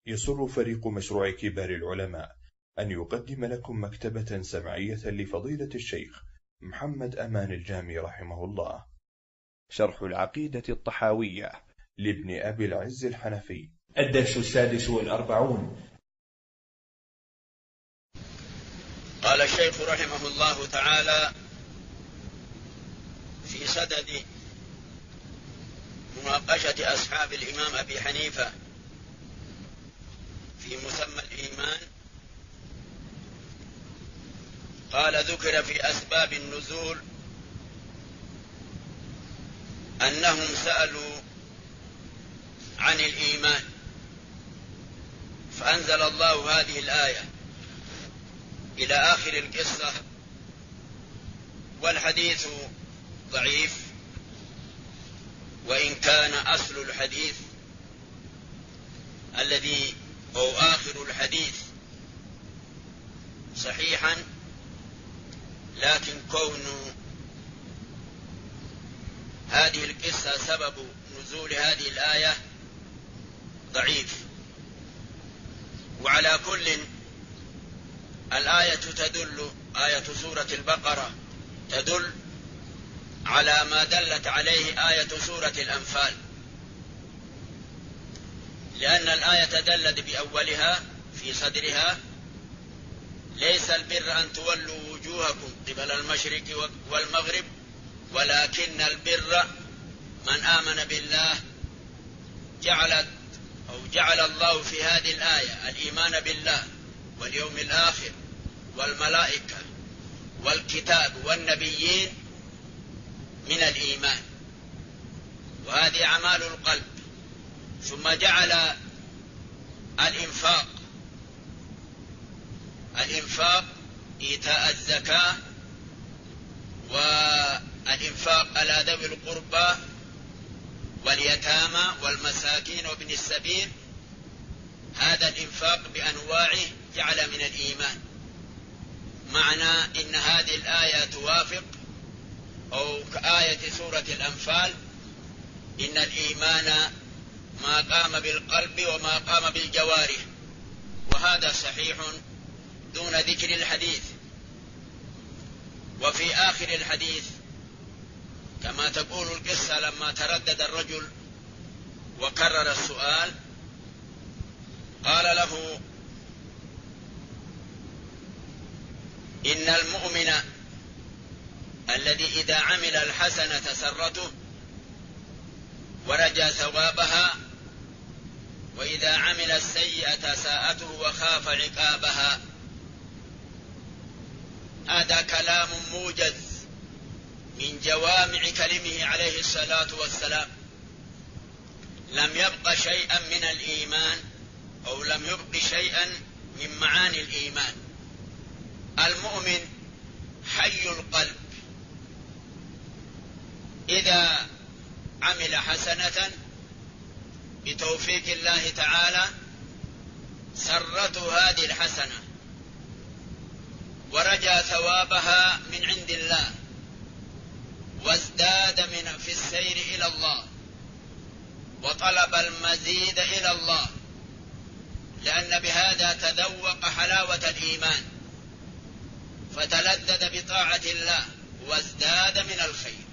يسر فريق مشروع كبار العلماء أن يقدم لكم مكتبة سمعية لفضيلة الشيخ محمد أمان الجامي رحمه الله، شرح العقيدة الطحاوية لابن أبي العز الحنفي، الدرس 46. قال الشيخ رحمه الله تعالى في صدد مناقشة أصحاب الإمام أبي حنيفة في مسمى الإيمان، قال: ذكر في أسباب النزول أنهم سألوا عن الإيمان فأنزل الله هذه الآية إلى آخر القصة. والحديث ضعيف، وإن كان أصل الحديث الذي أو آخر الحديث صحيحا، لكن كون هذه القصة سبب نزول هذه الآية ضعيف. وعلى كل، الآية تدل، آية سورة البقرة تدل على ما دلت عليه آية سورة الأنفال، لأن الآية دلت بأولها في صدرها: ليس البر أن تولوا وجوهكم قبل المشرق والمغرب ولكن البر من آمن بالله. جعل الله في هذه الآية الإيمان بالله واليوم الآخر والملائكة والكتاب والنبيين من الإيمان، وهذه أعمال القلب. ثم جعل الإنفاق إيتاء الزكاة والإنفاق على ذوي القربى واليتامى والمساكين وابن السبيل، هذا الإنفاق بأنواعه جعل من الإيمان. معنى إن هذه الآية توافق أو كآية سورة الأنفال، إن الإيمان ما قام بالقلب وما قام بالجوارح، وهذا صحيح دون ذكر الحديث. وفي آخر الحديث كما تقول القصة: لما تردد الرجل وكرر السؤال قال له: إن المؤمن الذي إذا عمل الحسنة سرته ورجى ثوابها، وإذا عمل السيئة ساءته وخاف عقابها. هذا كلام موجز من جوامع كلمه عليه الصلاة والسلام، لم يبق شيئا من الإيمان أو لم يبق شيئا من معاني الإيمان. المؤمن حي القلب، إذا عمل حسنة بتوفيق الله تعالى سرته هذه الحسنة ورجى ثوابها من عند الله، وازداد في السير إلى الله وطلب المزيد إلى الله، لأن بهذا تذوق حلاوة الإيمان فتلذذ بطاعة الله وازداد من الخير.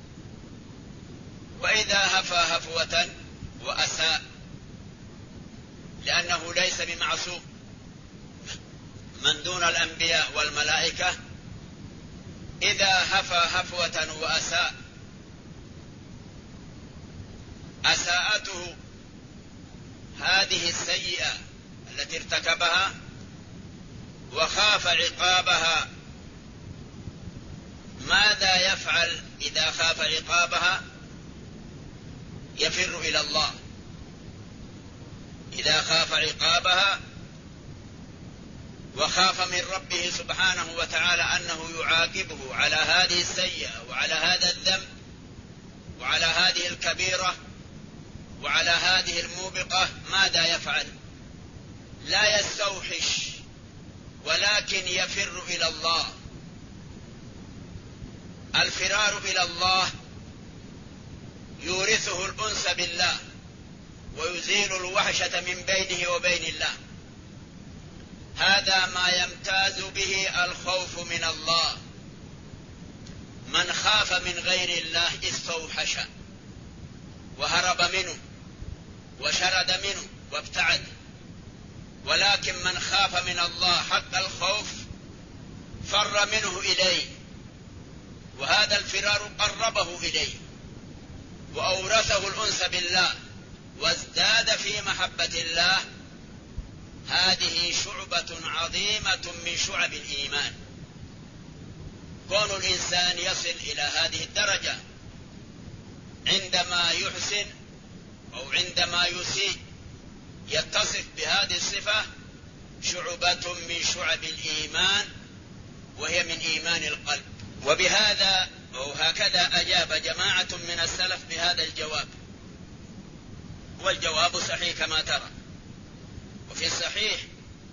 وإذا هفى هفوة وأساء، لأنه ليس بمعصوم، من دون الأنبياء والملائكة إذا هفى هفوة وأساء أساءته هذه السيئة التي ارتكبها وخاف عقابها، ماذا يفعل إذا خاف عقابها؟ يفر إلى الله. إذا خاف عقابها وخاف من ربه سبحانه وتعالى أنه يعاقبه على هذه السيئة وعلى هذا الذنب وعلى هذه الكبيرة وعلى هذه الموبقة، ماذا يفعل؟ لا يستوحش، ولكن يفر إلى الله. الفرار إلى الله يورثه الأنس بالله ويزيل الوحشة من بينه وبين الله. هذا ما يمتاز به الخوف من الله. من خاف من غير الله استوحش وهرب منه وشرد منه وابتعد، ولكن من خاف من الله حق الخوف فر منه إليه، وهذا الفرار قربه إليه وأورثه الأنس بالله وازداد في محبة الله. هذه شعبة عظيمة من شعب الإيمان. كون الإنسان يصل إلى هذه الدرجة عندما يحسن أو عندما يسيء يتصف بهذه الصفة شعبة من شعب الإيمان، وهي من إيمان القلب. وبهذا أو هكذا أجاب جماعة من السلف بهذا الجواب، والجواب صحيح كما ترى. وفي الصحيح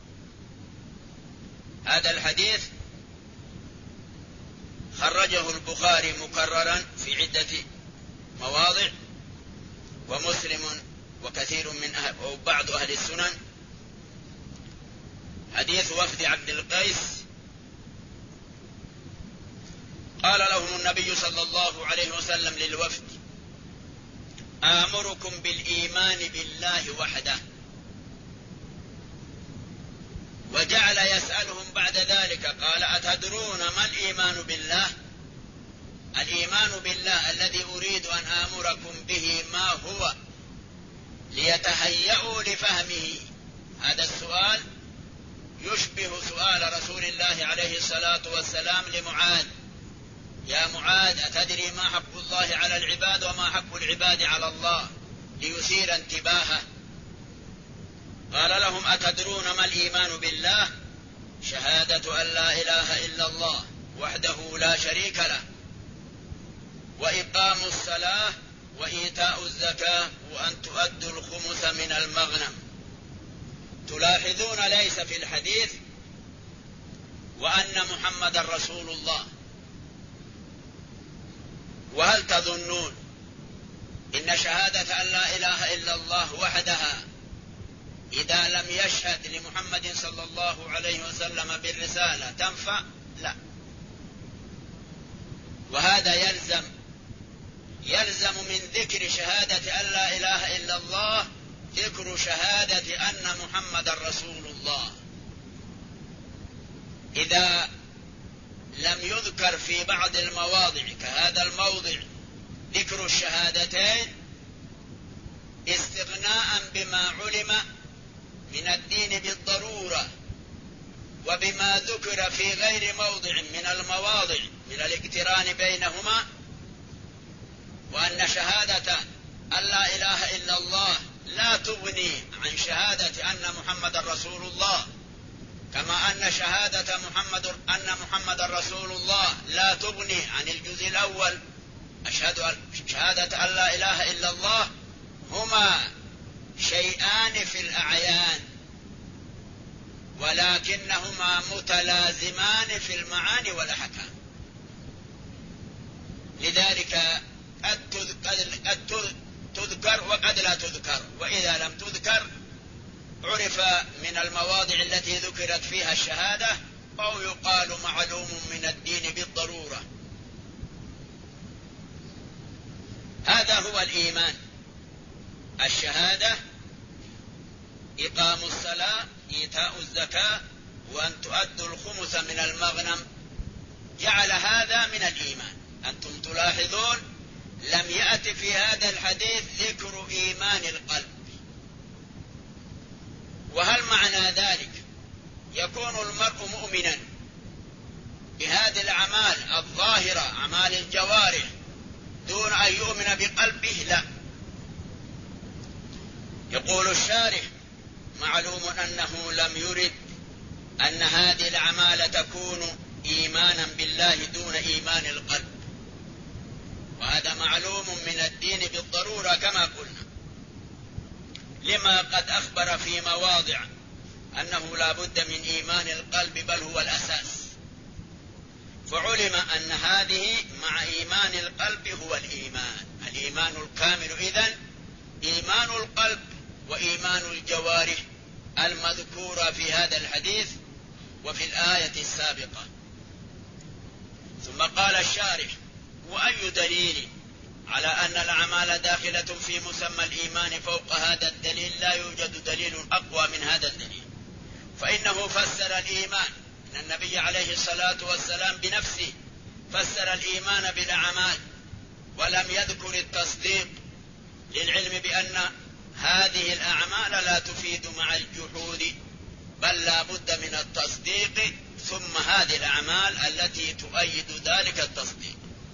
هذا الحديث خرجه البخاري مكررا في عدة مواضع، ومسلم وكثير من أو بعض أهل السنن. حديث وفد عبد القيس قال لهم النبي صلى الله عليه وسلم للوفد: آمركم بالإيمان بالله وحده. وجعل يسألهم بعد ذلك قال: أتدرون ما الإيمان بالله؟ الإيمان بالله الذي أريد أن آمركم به ما هو، ليتهيئوا لفهمه. هذا السؤال يشبه سؤال رسول الله عليه الصلاة والسلام لمعاذ: يا معاذ أتدري ما حق الله على العباد وما حق العباد على الله؟ ليثير انتباهه. قال لهم: أتدرون ما الإيمان بالله؟ شهادة أن لا إله إلا الله وحده لا شريك له، وإقام الصلاة وإيتاء الزكاة وأن تؤدوا الخمس من المغنم. تلاحظون ليس في الحديث وأن محمد رسول الله. وهل تظنون إن شهادة أن لا إله إلا الله وحدها إذا لم يشهد لمحمد صلى الله عليه وسلم بالرسالة تنفع؟ لا. وهذا يلزم من ذكر شهادة أن لا إله إلا الله ذكر شهادة أن محمد رسول الله. إذا لم يذكر في بعض المواضع كهذا الموضع ذكر الشهادتين استغناء بما علم من الدين بالضرورة، وبما ذكر في غير موضع من المواضع من الاقتران بينهما، وأن شهادة أن لا إله إلا الله لا تغني عن شهادة أن محمد رسول الله، كما أن شهادة أن محمد رسول الله لا تغني عن الجزء الأول شهادة أن لا إله إلا الله. هما شيئان في الأعيان ولكنهما متلازمان في المعاني والأحكام. لذلك قد تذكر وقد لا تذكر، وإذا لم تذكر عرف من المواضع التي ذكرت فيها الشهادة، أو يقال معلوم من الدين بالضرورة. هذا هو الإيمان: الشهادة، إقام الصلاة، إيتاء الزكاة، وأن تؤدوا الخمس من المغنم. جعل هذا من الإيمان. أنتم تلاحظون لم يأتي في هذا الحديث ذكر إيمان القلب. وهل معنى ذلك يكون المرء مؤمنا بهذه الأعمال الظاهرة أعمال الجوارح دون أن يؤمن بقلبه؟ لا. يقول الشارح: معلوم أنه لم يرد أن هذه الأعمال تكون إيمانا بالله دون إيمان القلب، وهذا معلوم من الدين بالضرورة كما قلنا، لما قد أخبر في مواضع أنه لا بد من إيمان القلب بل هو الأساس. فعلم أن هذه مع إيمان القلب هو الإيمان الكامل. إذن إيمان القلب وإيمان الجوارح المذكورة في هذا الحديث وفي الآية السابقة. ثم قال الشارح: وأي دليل على أن الأعمال داخلة في مسمى الإيمان فوق هذا الدليل؟ لا يوجد دليل أقوى من هذا الدليل، فإنه فسر الإيمان، إن النبي عليه الصلاة والسلام بنفسه فسر الإيمان بالأعمال ولم يذكر التصديق، للعلم بأن هذه الأعمال لا تفيد مع الجحود، بل لا بد من التصديق ثم هذه الأعمال التي تؤيد ذلك التصديق.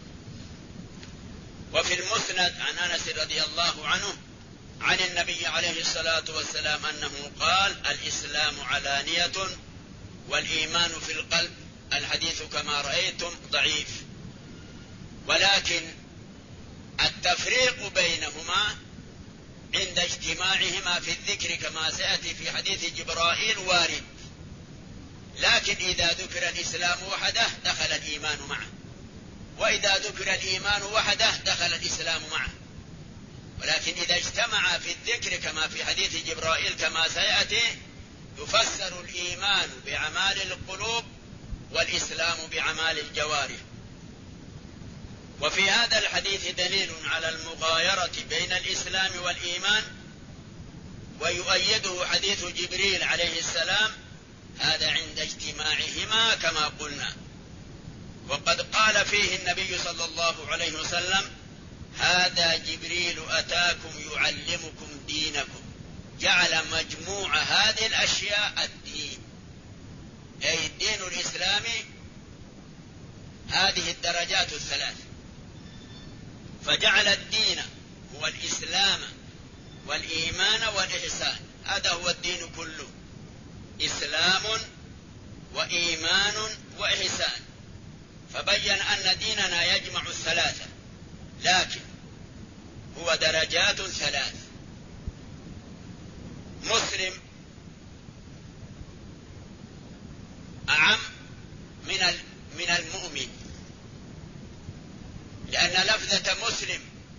وفي المسند عن أنس رضي الله عنه عن النبي عليه الصلاة والسلام أنه قال: الإسلام علانية والإيمان في القلب. الحديث كما رأيتم ضعيف، ولكن التفريق بينهما عند اجتماعهما في الذكر كما سيأتي في حديث جبرائيل وارد، لكن إذا ذكر الإسلام وحده دخل الإيمان معه، وإذا ذكر الإيمان وحده دخل الإسلام معه. ولكن إذا اجتمع في الذكر كما في حديث جبرائيل كما سيأتي يفسر الإيمان بأعمال القلوب والإسلام بأعمال الجوارح. وفي هذا الحديث دليل على المغايرة بين الإسلام والإيمان، ويؤيده حديث جبريل عليه السلام، هذا عند اجتماعهما كما قلنا. وقد قال فيه النبي صلى الله عليه وسلم: هذا جبريل أتاكم يعلمكم دينكم. جعل مجموع هذه الأشياء الدين، أي الدين الإسلامي، هذه الدرجات الثلاث، فجعل الدين هو الإسلام والإيمان والإحسان. هذا هو الدين كله، إسلام وإيمان وإحسان. فبين أن ديننا يجمع الثلاثة، لكن هو درجات ثلاث. مسلم أعم من المؤمن، لأن لفظة مسلم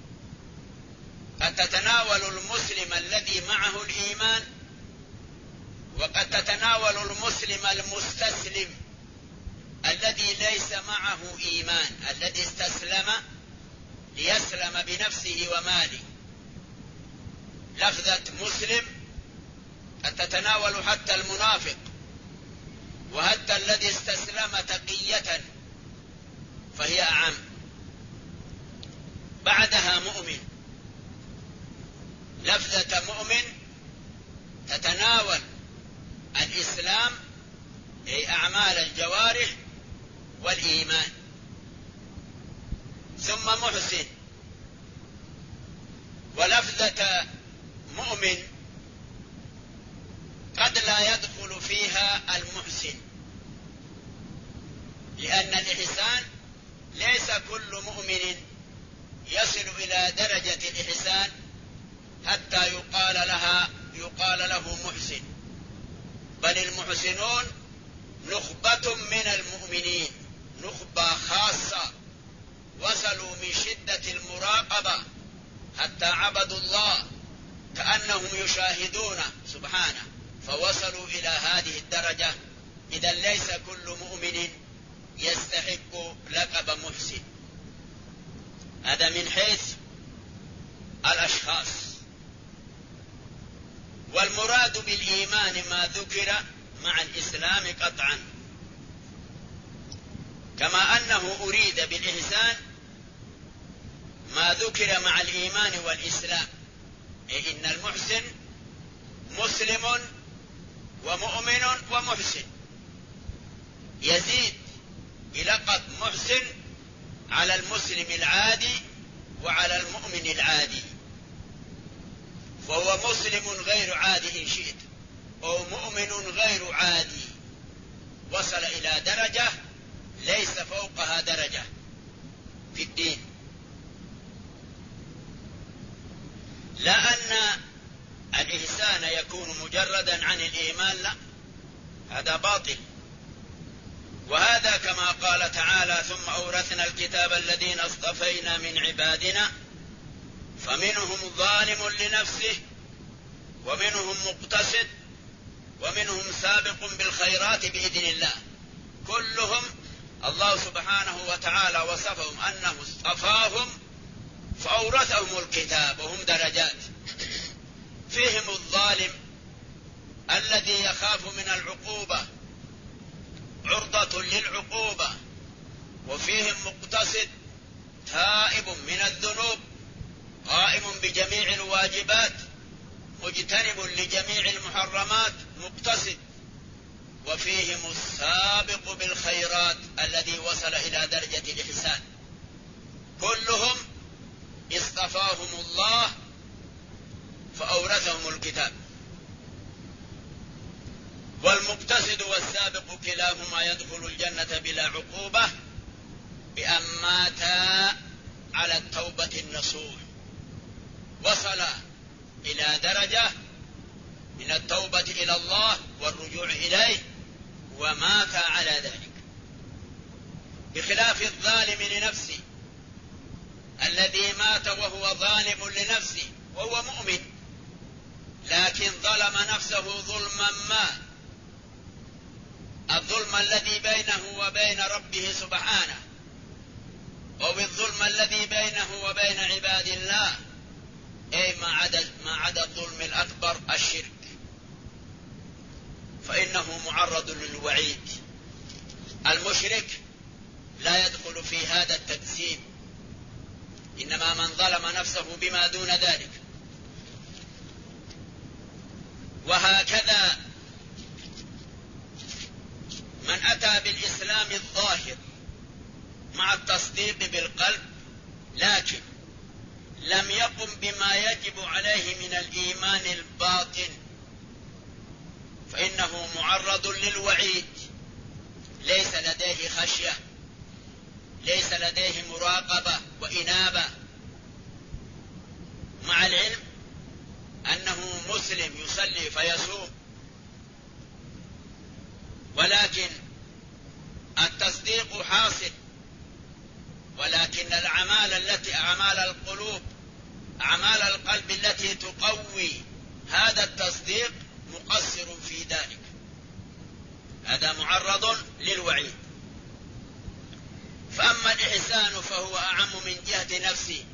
قد تتناول المسلم الذي معه الإيمان، وقد تتناول المسلم المستسلم الذي ليس معه إيمان، الذي استسلم ليسلم بنفسه وماله. لفظة مسلم قد تتناول حتى المنافق، وحتى الذي استسلم تقية، فهي أعم. بعدها مؤمن. لفظة مؤمن تتناول الإسلام أي أعمال الجوارح والإيمان. ثم محسن. ولفظة مؤمن قد لا يدخل فيها المحسن، لأن الإحسان ليس كل مؤمن يصل إلى درجة الإحسان حتى يقال له محسن، بل المحسنون نخبة من المؤمنين، نخبة خاصة وصلوا من شدة المراقبة حتى عبدوا الله كأنهم يشاهدون سبحانه، فوصلوا إلى هذه الدرجة. إذا ليس كل مؤمن يستحق لقب محسن. هذا من حيث الأشخاص. والمراد بالإيمان ما ذكر مع الإسلام قطعا، كما أنه أريد بالإحسان ما ذكر مع الإيمان والإسلام، أي إن المحسن مسلم ومؤمن ومحسن، يزيد بلقب محسن على المسلم العادي وعلى المؤمن العادي، فهو مسلم غير عادي إن شئت، أو مؤمن غير عادي، وصل إلى درجة ليس فوقها درجة في الدين. لا أن الإحسان يكون مجردا عن الإيمان، لا، هذا باطل. وهذا كما قال تعالى: ثم أورثنا الكتاب الذين اصطفينا من عبادنا فمنهم ظالم لنفسه ومنهم مقتصد سابق بالخيرات بإذن الله. كلهم الله سبحانه وتعالى وصفهم أنه اصطفاهم فأورثهم الكتاب، وهم درجات. فيهم الظالم الذي يخاف من العقوبة عرضة للعقوبة، وفيهم مقتصد تائب من الذنوب قائم بجميع الواجبات مجتنب لجميع المحرمات مقتصد، وفيهم السابق بالخيرات الذي وصل إلى درجة الإحسان. كلهم اصطفاهم الله فأورثهم الكتاب. والمقتصد والسابق كلاهما يدخل الجنة بلا عقوبة بأن ماتا على التوبة النصوح، وصل إلى درجة من التوبة إلى الله والرجوع إليه ومات على ذلك، بخلاف الظالم لنفسه الذي مات وهو ظالم لنفسه وهو مؤمن، لكن ظلم نفسه ظلما ما، الظلم الذي بينه وبين ربه سبحانه، أو الظلم الذي بينه وبين عباد الله، أي ما عدا الظلم الأكبر الشرك، فإنه معرض للوعيد. المشرك لا يدخل في هذا التقسيم، إنما من ظلم نفسه بما دون ذلك. وهكذا من أتى بالإسلام الظاهر مع التصديق بالقلب لكن لم يقم بما يجب عليه من الإيمان الباطن، فإنه معرض للوعيد، ليس لديه خشية، ليس لديه مراقبة وإنابة، مع العلم أنه مسلم يصلي فيصوم، ولكن التصديق حاصل، ولكن أعمال القلوب، أعمال القلب التي تقوي هذا التصديق مقصر في ذلك، هذا معرض للوعيد. فأما الإحسان فهو أعم من جهة نفسه،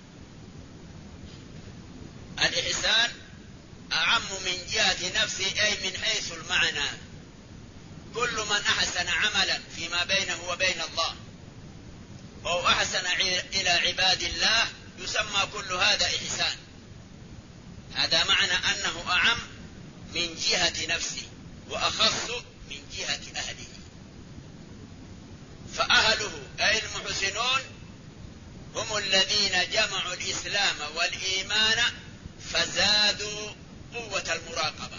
الإحسان أعم من جهة نفسه، أي من حيث المعنى. كل من أحسن عملا فيما بينه وبين الله أو أحسن إلى عباد الله يسمى كل هذا إحسان. هذا معنى أنه أعم من جهة نفسه وأخص من جهة أهله. فأهله أي المحسنون هم الذين جمعوا الإسلام والإيمان فزادوا قوة المراقبة،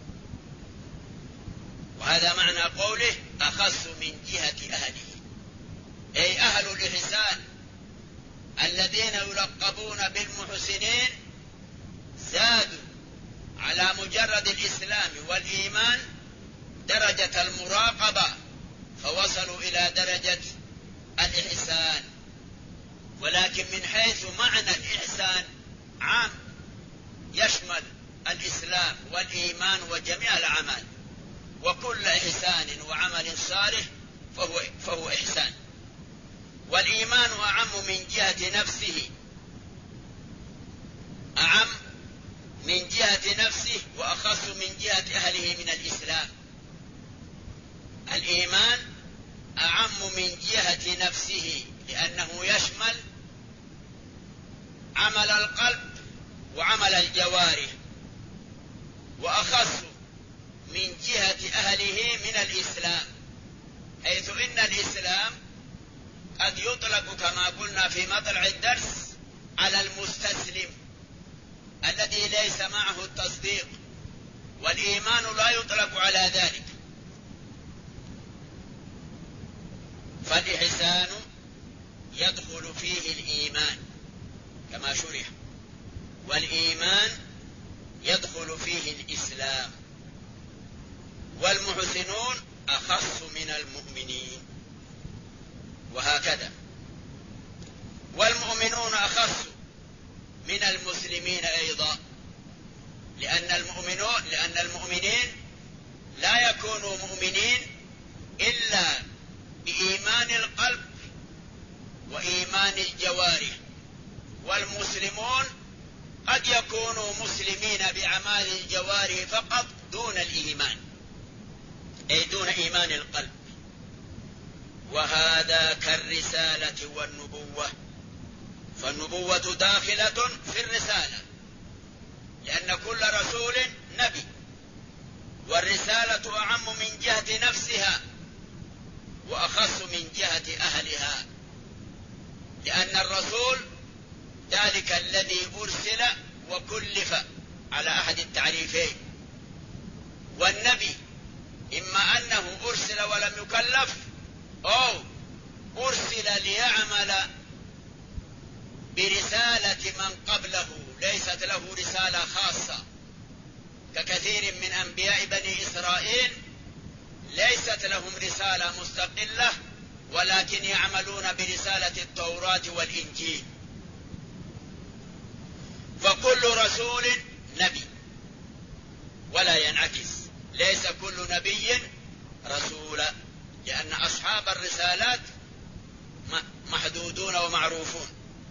وهذا معنى قوله أخص من جهة أهله، أي أهل الإحسان الذين يلقبون بالمحسنين زادوا على مجرد الإسلام والإيمان درجة المراقبة فوصلوا إلى درجة الإحسان. ولكن من حيث معنى الإحسان عام يشمل الإسلام والإيمان وجميع الأعمال، وكل إحسان وعمل صالح فهو إحسان. والإيمان أعم من جهة نفسه، أعم من جهة نفسه وأخص من جهة أهله من الإسلام. الإيمان أعم من جهة نفسه لأنه يشمل عمل القلب وعمل الجوارح، وأخص من جهة أهله من الإسلام، حيث إن الإسلام قد يطلق كما قلنا في مطلع الدرس على المستسلم الذي ليس معه التصديق، والإيمان لا يطلق على ذلك. فالإحسان يدخل فيه الإيمان كما شرح، والإيمان يدخل فيه الإسلام، والمحسنون أخص من المؤمنين، وهكذا. والمؤمنون أخص من المسلمين أيضا، لأن المؤمنين لا يكونوا مؤمنين إلا بإيمان القلب وإيمان الجوارح، والمسلمون قد يكونوا مسلمين بأعمال الجوارح فقط دون الإيمان، أي دون إيمان القلب. وهذا كالرسالة والنبوة، فالنبوة داخلة في الرسالة لأن كل رسول نبي، والرسالة أعم من جهة نفسها وأخص من جهة أهلها، لأن الرسول ذلك الذي أرسل وكلف على أحد التعريفين، والنبي إما أنه أرسل ولم يكلف أو أرسل ليعمل برسالة من قبله ليست له رسالة خاصة، ككثير من أنبياء بني إسرائيل ليست لهم رسالة مستقلة ولكن يعملون برسالة التوراة والإنجيل. فكل رسول نبي ولا ينعكس، ليس كل نبي رسولا، لأن أصحاب الرسالات محدودون ومعروفون.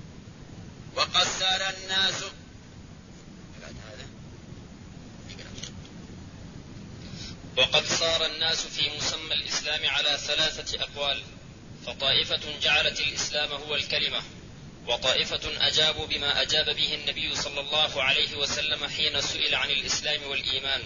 وقد صار الناس في مسمى الإسلام على 3 أقوال، فطائفة جعلت الإسلام هو الكلمة، وطائفة أجابوا بما أجاب به النبي صلى الله عليه وسلم حين سئل عن الإسلام والإيمان،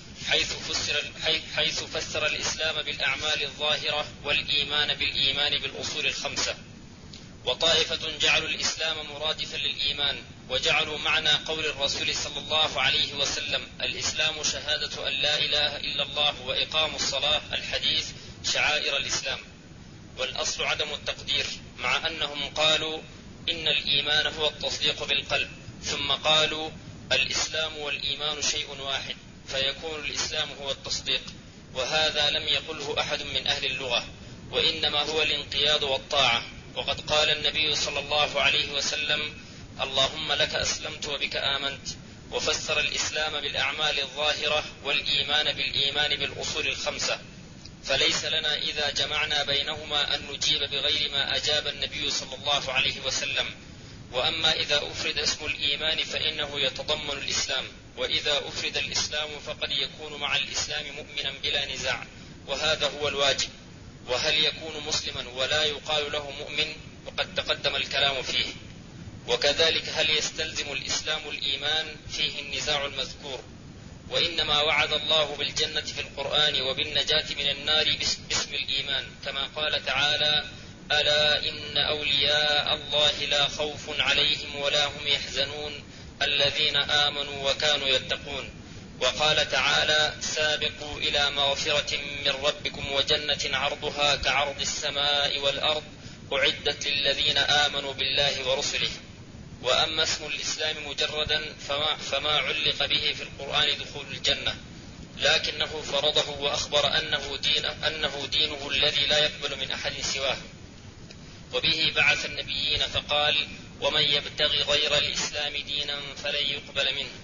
حيث فسر الإسلام بالأعمال الظاهرة والإيمان بالإيمان بالأصول 5. وطائفة جعلوا الإسلام مرادفا للإيمان، وجعلوا معنى قول الرسول صلى الله عليه وسلم الإسلام شهادة أن لا إله إلا الله وإقام الصلاة الحديث شعائر الإسلام، والأصل عدم التقدير، مع أنهم قالوا إن الإيمان هو التصديق بالقلب، ثم قالوا الإسلام والإيمان شيء واحد، فيكون الإسلام هو التصديق، وهذا لم يقله أحد من أهل اللغة، وإنما هو الانقياد والطاعة. وقد قال النبي صلى الله عليه وسلم اللهم لك أسلمت وبك آمنت، وفسر الإسلام بالأعمال الظاهرة والإيمان بالإيمان بالأصول 5. فليس لنا إذا جمعنا بينهما أن نجيب بغير ما أجاب النبي صلى الله عليه وسلم. وأما إذا أفرد اسم الإيمان فإنه يتضمن الإسلام، وإذا أفرد الإسلام فقد يكون مع الإسلام مؤمنا بلا نزاع، وهذا هو الواجب. وهل يكون مسلما ولا يقال له مؤمن؟ وقد تقدم الكلام فيه. وكذلك هل يستلزم الإسلام الإيمان؟ فيه النزاع المذكور. وإنما وعد الله بالجنة في القرآن وبالنجاة من النار باسم الإيمان، كما قال تعالى ألا إن أولياء الله لا خوف عليهم ولا هم يحزنون الذين آمنوا وكانوا يتقون. وقال تعالى سابقوا إلى مغفرة من ربكم وجنة عرضها كعرض السماء والأرض أعدت للذين آمنوا بالله ورسله. وأما اسم الإسلام مجردا فما علق به في القرآن دخول الجنة، لكنه فرضه وأخبر أنه دينه الذي لا يقبل من أحد سواه. وبه بعث النبيين فقال ومن يبتغي غير الإسلام دينا فلن يقبل منه.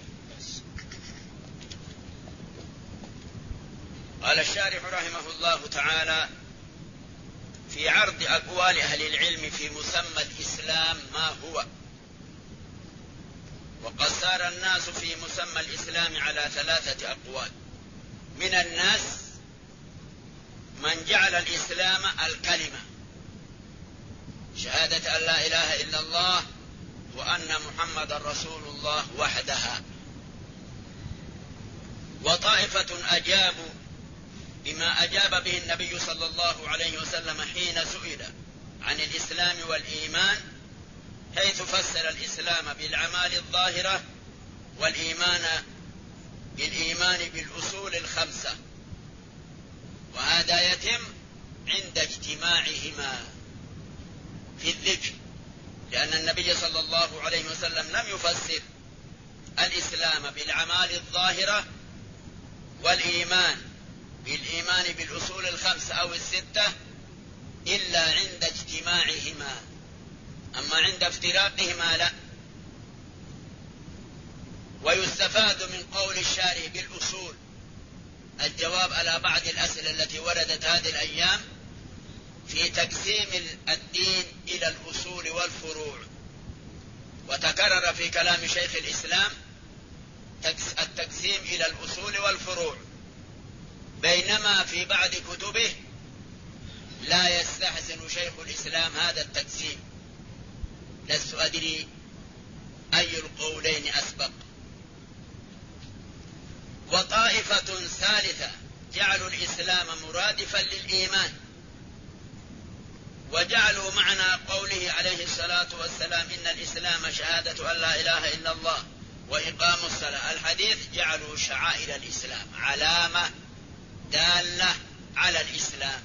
قال الشارح رحمه الله تعالى في عرض أقوال أهل العلم في مسمى الإسلام ما هو. وقد سار الناس في مسمى الإسلام على 3 أقوال. من الناس من جعل الإسلام الكلمة، شهادة أن لا إله إلا الله وأن محمد رسول الله وحدها. وطائفة أجابوا بما أجاب به النبي صلى الله عليه وسلم حين سئل عن الإسلام والإيمان، حيث فسر الإسلام بالأعمال الظاهرة والإيمان بالإيمان بالأصول 5. وهذا يتم عند اجتماعهما في الذكر، لأن النبي صلى الله عليه وسلم لم يفسر الإسلام بالأعمال الظاهرة والإيمان بالإيمان بالأصول 5 أو 6 إلا عند اجتماعهما، أما عند افتراقهما لا. ويستفاد من قول الشارح بالأصول الجواب على بعض الأسئلة التي وردت هذه الأيام في تقسيم الدين إلى الأصول والفروع. وتكرر في كلام شيخ الإسلام التقسيم إلى الأصول والفروع، بينما في بعض كتبه لا يستحسن شيخ الإسلام هذا التقسيم. لست أدري أي القولين أسبق. وطائفة ثالثة جعلوا الإسلام مرادفا للإيمان، وجعلوا معنى قوله عليه الصلاة والسلام إن الإسلام شهادة أن لا إله إلا الله وإقام الصلاة، الحديث جعلوا شعائر الإسلام علامة دالة على الإسلام.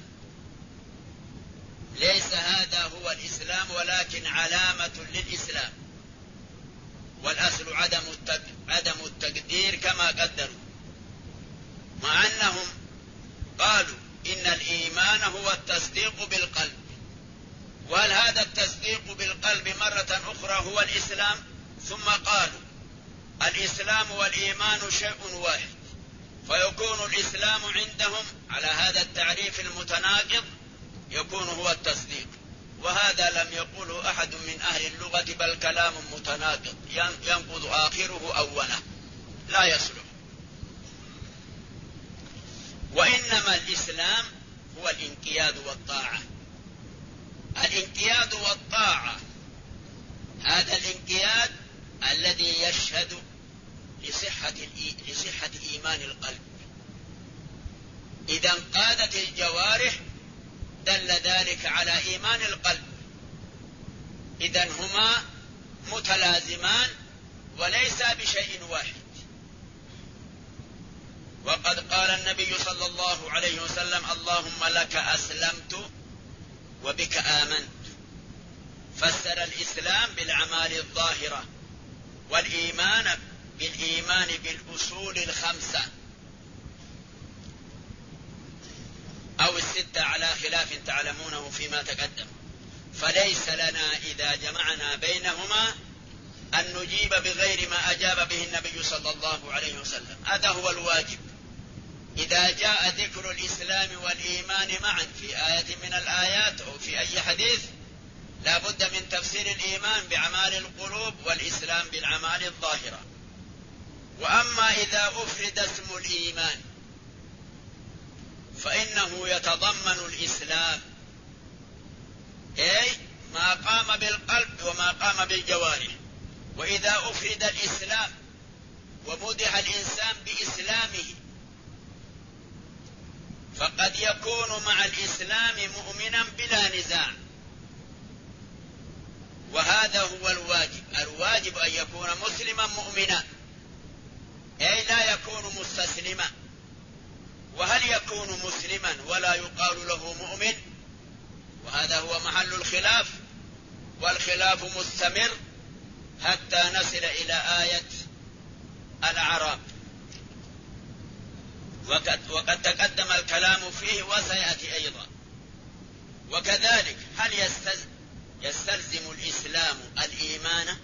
ليس هذا هو الإسلام ولكن علامة للإسلام، والأصل عدم التقدير كما قدروا، مع أنهم قالوا إن الإيمان هو التصديق بالقلب. وهل هذا التصديق بالقلب مرة أخرى هو الإسلام؟ ثم قالوا الإسلام والإيمان شيء واحد، فيكون الإسلام عندهم على هذا التعريف المتناقض يكون هو التصديق، وهذا لم يقوله أحد من أهل اللغة، بل كلام متناقض ينقض آخره أوله لا يصلح. وإنما الإسلام هو الانقياد والطاعة. الانقياد والطاعة هذا الانقياد الذي يشهد لصحة إيمان القلب. إذا انقادت الجوارح دل ذلك على إيمان القلب. إذا هما متلازمان وليس بشيء واحد. وقد قال النبي صلى الله عليه وسلم اللهم لك أسلمت وبك آمنت، فسر الإسلام بالأعمال الظاهرة، والإيمان بالإيمان بالأصول الخمسة أو الستة على خلاف تعلمونه فيما تقدم. فليس لنا إذا جمعنا بينهما أن نجيب بغير ما أجاب به النبي صلى الله عليه وسلم. هذا هو الواجب. إذا جاء ذكر الإسلام والإيمان معا في آية من الآيات أو في أي حديث لا بد من تفسير الإيمان بأعمال القلوب والإسلام بالأعمال الظاهرة. وأما إذا أفرد اسم الإيمان فإنه يتضمن الإسلام، أي ما قام بالقلب وما قام بالجوارح. وإذا أفرد الإسلام ومدح الإنسان بإسلامه فقد يكون مع الإسلام مؤمنا بلا نزاع، وهذا هو الواجب. الواجب أن يكون مسلما مؤمنا، أي لا يكون مستسلما. وهل يكون مسلما ولا يقال له مؤمن؟ وهذا هو محل الخلاف، والخلاف مستمر حتى نصل إلى آية الأعراف، وقد تقدم الكلام فيه وسيأتي أيضا. وكذلك هل يستلزم الإسلام الإيمان؟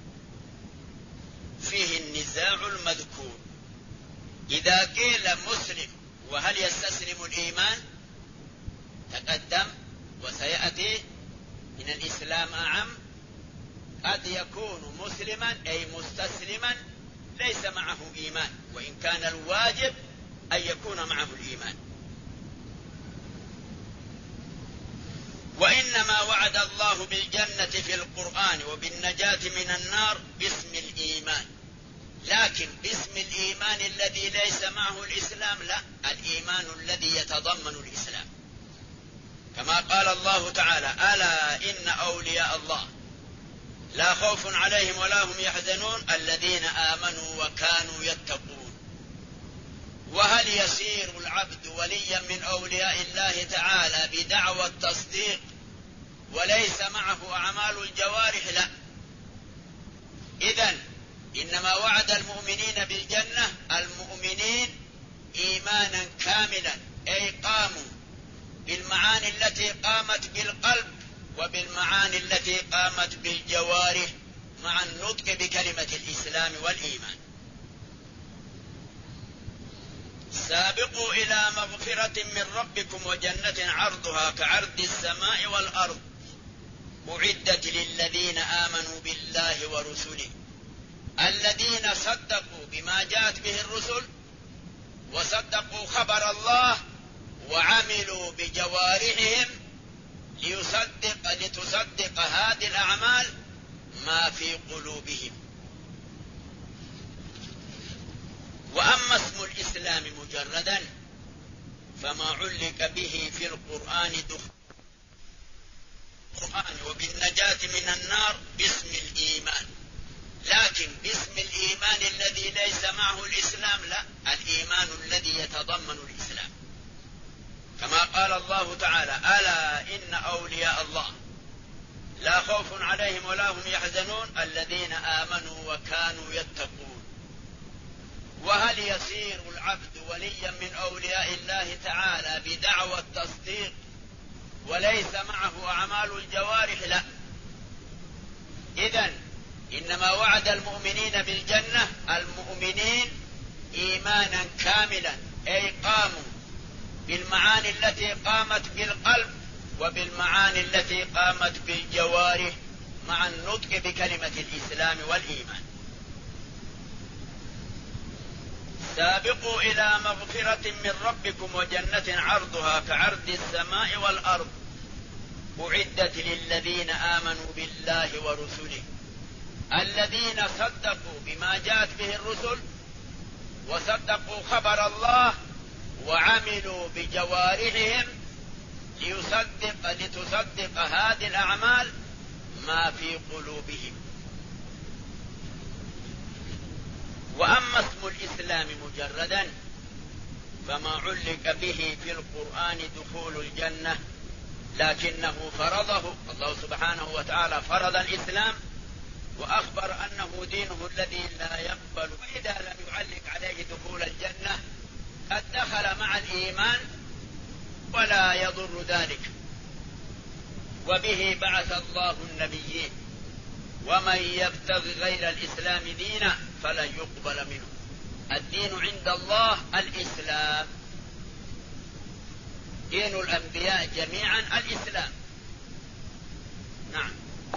فيه النزاع المذكور. إذا قيل مسلم وهل يستسلم الإيمان تقدم وسيأتي إن الإسلام أعم. قد يكون مسلما أي مستسلما ليس معه إيمان، وإن كان الواجب أن يكون معه الإيمان. وإنما وعد الله بالجنة في القرآن وبالنجاة من النار باسم الإيمان، لكن باسم الإيمان الذي ليس معه الإسلام لا، الإيمان الذي يتضمن الإسلام، كما قال الله تعالى ألا إن أولياء الله لا خوف عليهم ولا هم يحزنون الذين آمنوا وكانوا يتقون. وهل يصير العبد وليا من أولياء الله تعالى بدعوى التصديق وليس معه أعمال الجوارح؟ لا. إذن إنما وعد المؤمنين بالجنة المؤمنين إيمانا كاملا، أي قاموا بالمعاني التي قامت بالقلب وبالمعاني التي قامت بالجوارح مع النطق بكلمة الإسلام والإيمان. سابقوا إلى مغفرة من ربكم وجنة عرضها كعرض السماء والأرض أعدت للذين آمنوا بالله ورسله الذين صدقوا بما جاءت به الرسل وصدقوا خبر الله وعملوا بجوارحهم لتصدق هذه الأعمال ما في قلوبهم. وأما اسم الإسلام مجردا فما علق به في القرآن وبالنجاة من النار باسم الإيمان، لكن باسم الإيمان الذي ليس معه الإسلام لا، الإيمان الذي يتضمن الإسلام، كما قال الله تعالى: ألا إن أولياء الله لا خوف عليهم ولا هم يحزنون الذين آمنوا وكانوا يتقون. وهل يصير العبد وليا من أولياء الله تعالى بدعوى التصديق وليس معه أعمال الجوارح؟ لا. إذن إنما وعد المؤمنين بالجنة المؤمنين إيمانا كاملا، أي قاموا بالمعاني التي قامت بالقلب وبالمعاني التي قامت بالجوارح مع النطق بكلمة الإسلام والإيمان. سابقوا إلى مغفرة من ربكم وجنة عرضها كعرض السماء والأرض أعدت للذين آمنوا بالله ورسله الذين صدقوا بما جاءت به الرسل وصدقوا خبر الله وعملوا بجوارحهم لتصدق هذه الأعمال ما في قلوبهم. وأما اسم الإسلام مجردا فما علق به في القرآن دخول الجنة، لكنه فرضه الله سبحانه وتعالى، فرض الإسلام وأخبر أنه دينه الذي لا يقبل، وإذا لم يعلق عليه دخول الجنة قد دخل مع الإيمان ولا يضر ذلك. وبه بعث الله النبيين، ومن يبتغ غير الإسلام دينا فلن يقبل منه. الدين عند الله الإسلام، دين الأنبياء جميعا الإسلام. نعم.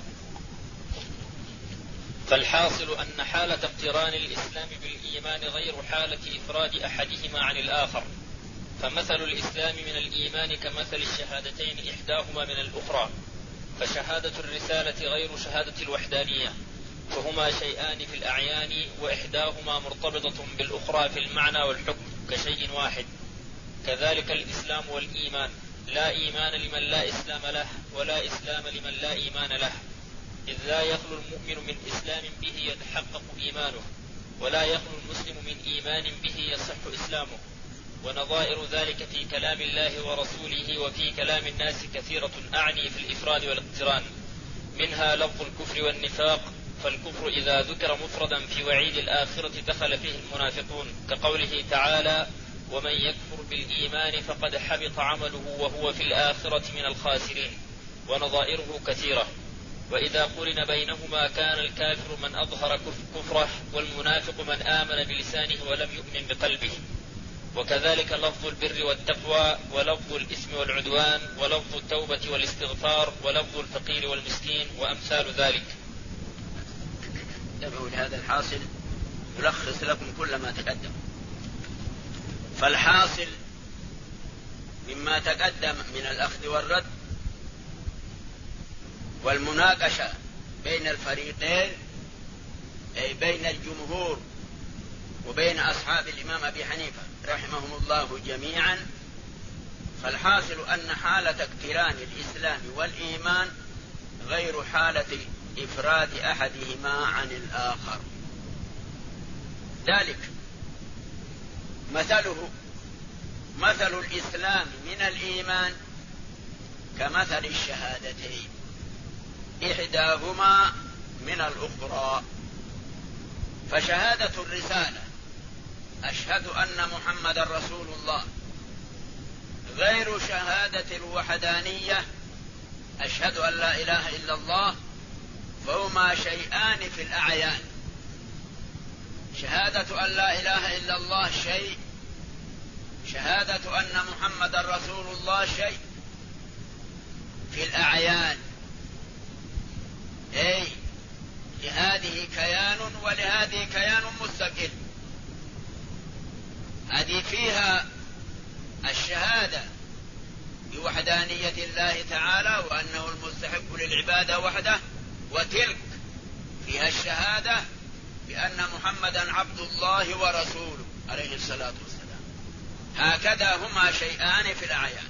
فالحاصل أن حالة اقتران الإسلام بالإيمان غير حالة إفراد أحدهما عن الآخر، فمثل الإسلام من الإيمان كمثل الشهادتين إحداهما من الأخرى، فشهادة الرسالة غير شهادة الوحدانية، فهما شيئان في الأعيان وإحداهما مرتبطة بالأخرى في المعنى والحكم كشيء واحد. كذلك الإسلام والإيمان، لا إيمان لمن لا إسلام له، ولا إسلام لمن لا إيمان له، إذ لا يخلو المؤمن من إسلام به يتحقق إيمانه، ولا يخلو المسلم من إيمان به يصح إسلامه. ونظائر ذلك في كلام الله ورسوله وفي كلام الناس كثيرة، أعني في الإفراد والاقتران، منها لفظ الكفر والنفاق، فالكفر إذا ذكر مفردا في وعيد الآخرة دخل فيه المنافقون، كقوله تعالى: ومن يكفر بالإيمان فقد حبط عمله وهو في الآخرة من الخاسرين. ونظائره كثيرة. وإذا قرن بينهما كان الكافر من أظهر كفره، والمنافق من آمن بلسانه ولم يؤمن بقلبه. وكذلك لفظ البر والتقوى، ولفظ الإثم والعدوان، ولفظ التوبة والاستغفار، ولفظ الفقير والمسكين، وأمثال ذلك. انتبهوا لهذا الحاصل يلخص لكم كل ما تقدم. فالحاصل مما تقدم من الأخذ والرد والمناقشة بين الفريقين، أي بين الجمهور وبين أصحاب الإمام أبي حنيفة رحمهم الله جميعا، فالحاصل أن حالة اقتران الإسلام والإيمان غير حالة إفراد أحدهما عن الآخر. ذلك مثل الإسلام من الإيمان كمثل الشهادتين إحداهما من الأخرى. فشهادة الرسالة أشهد أن محمد رسول الله غير شهادة الوحدانية أشهد أن لا إله إلا الله، فهما شيئان في الأعيان. شهادة أن لا إله إلا الله شيء، شهادة أن محمد رسول الله شيء في الأعيان، أي لهذه كيان ولهذه كيان مستقل. هذه فيها الشهادة بوحدانية الله تعالى وأنه المستحق للعبادة وحده، وتلك فيها الشهادة بأن محمدا عبد الله ورسوله عليه الصلاة والسلام. هكذا هما شيئان في الأعيان،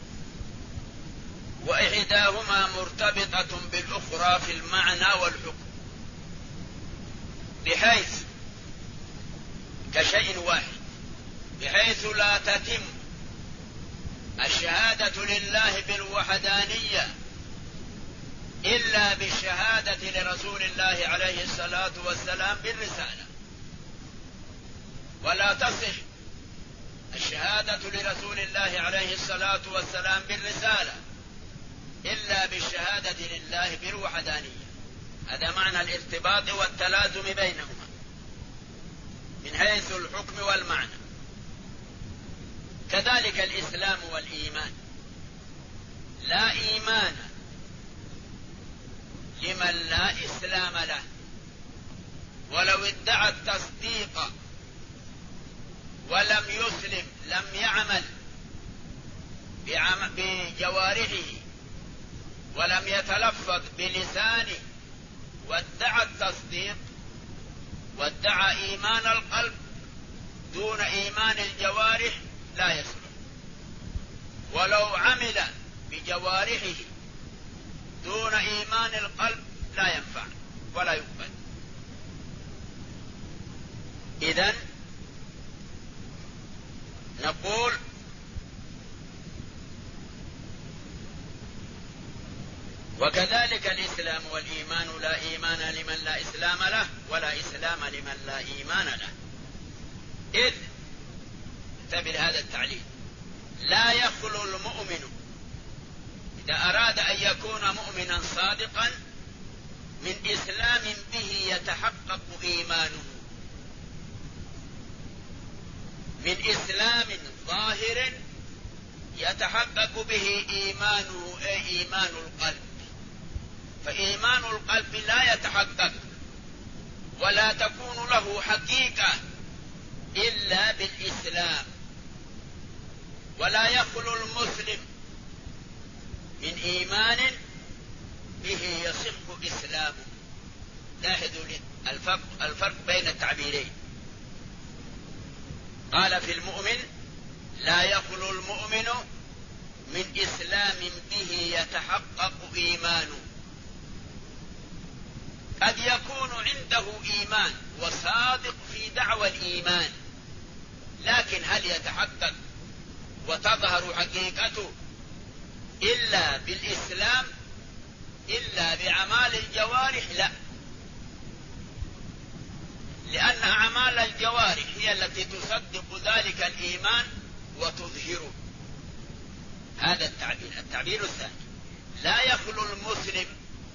وإحداهما مرتبطة بالأخرى في المعنى والحكم، بحيث كشيء واحد، بحيث لا تتم الشهادة لله بالوحدانية إلا بالشهادة لرسول الله عليه الصلاة والسلام بالرسالة، ولا تصح الشهادة لرسول الله عليه الصلاة والسلام بالرسالة إلا بالشهادة لله بالوحدانية. هذا معنى الارتباط والتلازم بينهما من حيث الحكم والمعنى. كذلك الإسلام والإيمان، لا إيمان لمن لا إسلام له، ولو ادعى التصديق ولم يسلم، لم يعمل بجوارحه ولم يتلفظ بلسانه وادعى التصديق وادعى إيمان القلب دون إيمان الجوارح لا يصلح، ولو عمل بجوارحه دون إيمان القلب لا ينفع ولا يقبل. إذن نقول وكذلك الإسلام والإيمان، لا إيمان لمن لا إسلام له ولا إسلام لمن لا إيمان له. إذ انتبه هذا التعليل، لا يخلو المؤمن إذا أراد أن يكون مؤمنا صادقا من إسلام به يتحقق إيمانه، من إسلام ظاهر يتحقق به إيمانه، أي إيمان القلب. فإيمان القلب لا يتحقق ولا تكون له حقيقة إلا بالإسلام، ولا يخلو المسلم من إيمان به يصح إسلامه. لاحظوا الفرق بين التعبيرين. قال في المؤمن لا يخلو المؤمن من إسلام به يتحقق إيمانه. قد يكون عنده إيمان وصادق في دعوى الإيمان، لكن هل يتحقق وتظهر حقيقته إلا بالإسلام، إلا بأعمال الجوارح؟ لا، لأن أعمال الجوارح هي التي تصدق ذلك الإيمان وتظهره. هذا التعبير الثاني. لا يخلو المسلم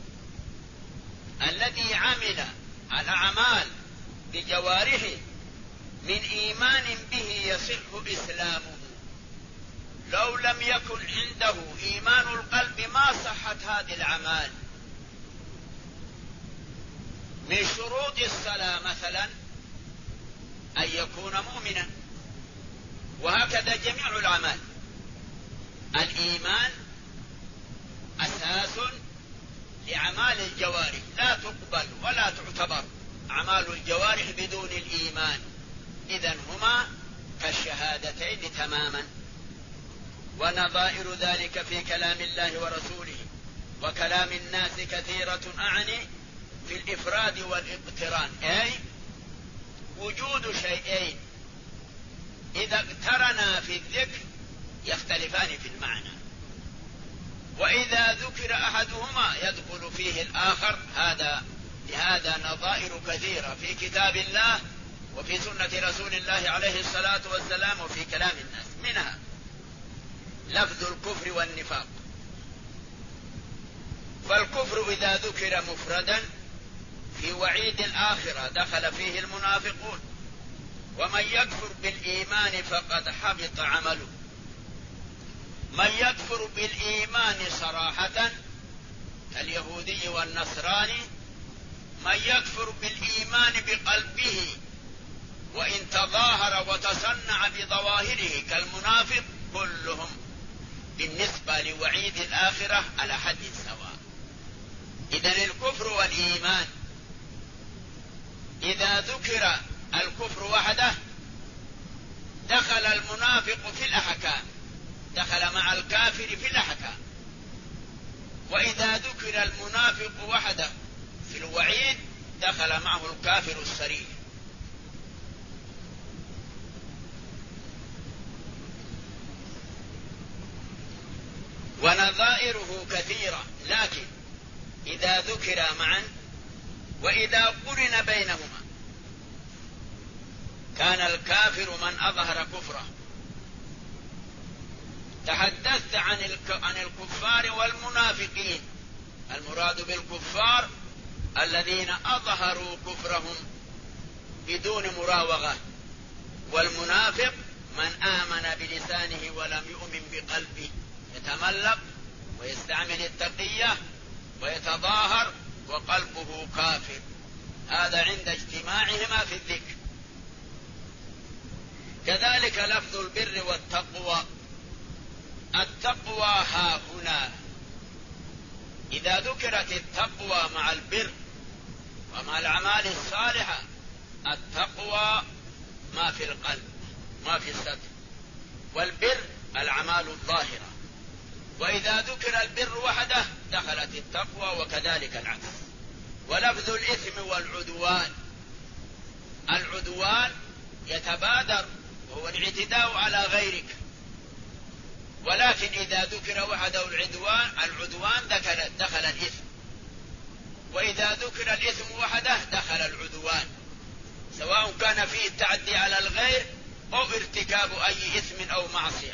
الذي عمل الأعمال بجوارحه من إيمان به يصح إسلامه. لو لم يكن عنده إيمان القلب ما صحت هذه الأعمال. من شروط الصلاة مثلا أن يكون مؤمنا، وهكذا جميع الأعمال. الإيمان أساس لأعمال الجوارح، لا تقبل ولا تعتبر أعمال الجوارح بدون الإيمان. إذن هما كالشهادتين تماما. ونظائر ذلك في كلام الله ورسوله وكلام الناس كثيرة، أعني في الإفراد والاقتران، أي وجود شيئين إذا اقترنا في الذكر يختلفان في المعنى، وإذا ذكر أحدهما يدخل فيه الآخر. لهذا نظائر كثيرة في كتاب الله وفي سنة رسول الله عليه الصلاة والسلام وفي كلام الناس. منها لفظ الكفر والنفاق. فالكفر إذا ذكر مفردا في وعيد الآخرة دخل فيه المنافقون، ومن يكفر بالإيمان فقد حبط عمله. من يكفر بالإيمان صراحة كاليهودي والنصراني، من يكفر بالإيمان بقلبه وإن تظاهر وتصنع بظواهره كالمنافق، كلهم بالنسبة لوعيد الآخرة على حد سواء. إذن الكفر والإيمان إذا ذكر الكفر وحده دخل المنافق في الأحكام، دخل مع الكافر في الأحكام. وإذا ذكر المنافق وحده في الوعيد دخل معه الكافر الصريح. ونظائره كثيرة، لكن إذا ذكر معا وإذا قرن بينهما كان الكافر من أظهر كفره. تحدثت عن الكفار والمنافقين، المراد بالكفار الذين أظهروا كفرهم بدون مراوغة، والمنافق من آمن بلسانه ولم يؤمن بقلبه، يتملق ويستعمل التقية ويتظاهر وقلبه كافر. هذا عند اجتماعهما في الذكر. كذلك لفظ البر والتقوى. التقوى ها هنا إذا ذكرت التقوى مع البر ومع الأعمال الصالحة، التقوى ما في القلب ما في الصدر، والبر الأعمال الظاهرة. وإذا ذكر البر وحده دخلت التقوى، وكذلك العكس. ولفظ الإثم والعدوان. العدوان يتبادر وهو الاعتداء على غيرك، ولكن إذا ذكر وحده العدوان دخل الإثم، وإذا ذكر الإثم وحده دخل العدوان، سواء كان فيه التعدي على الغير أو ارتكاب أي إثم أو معصية.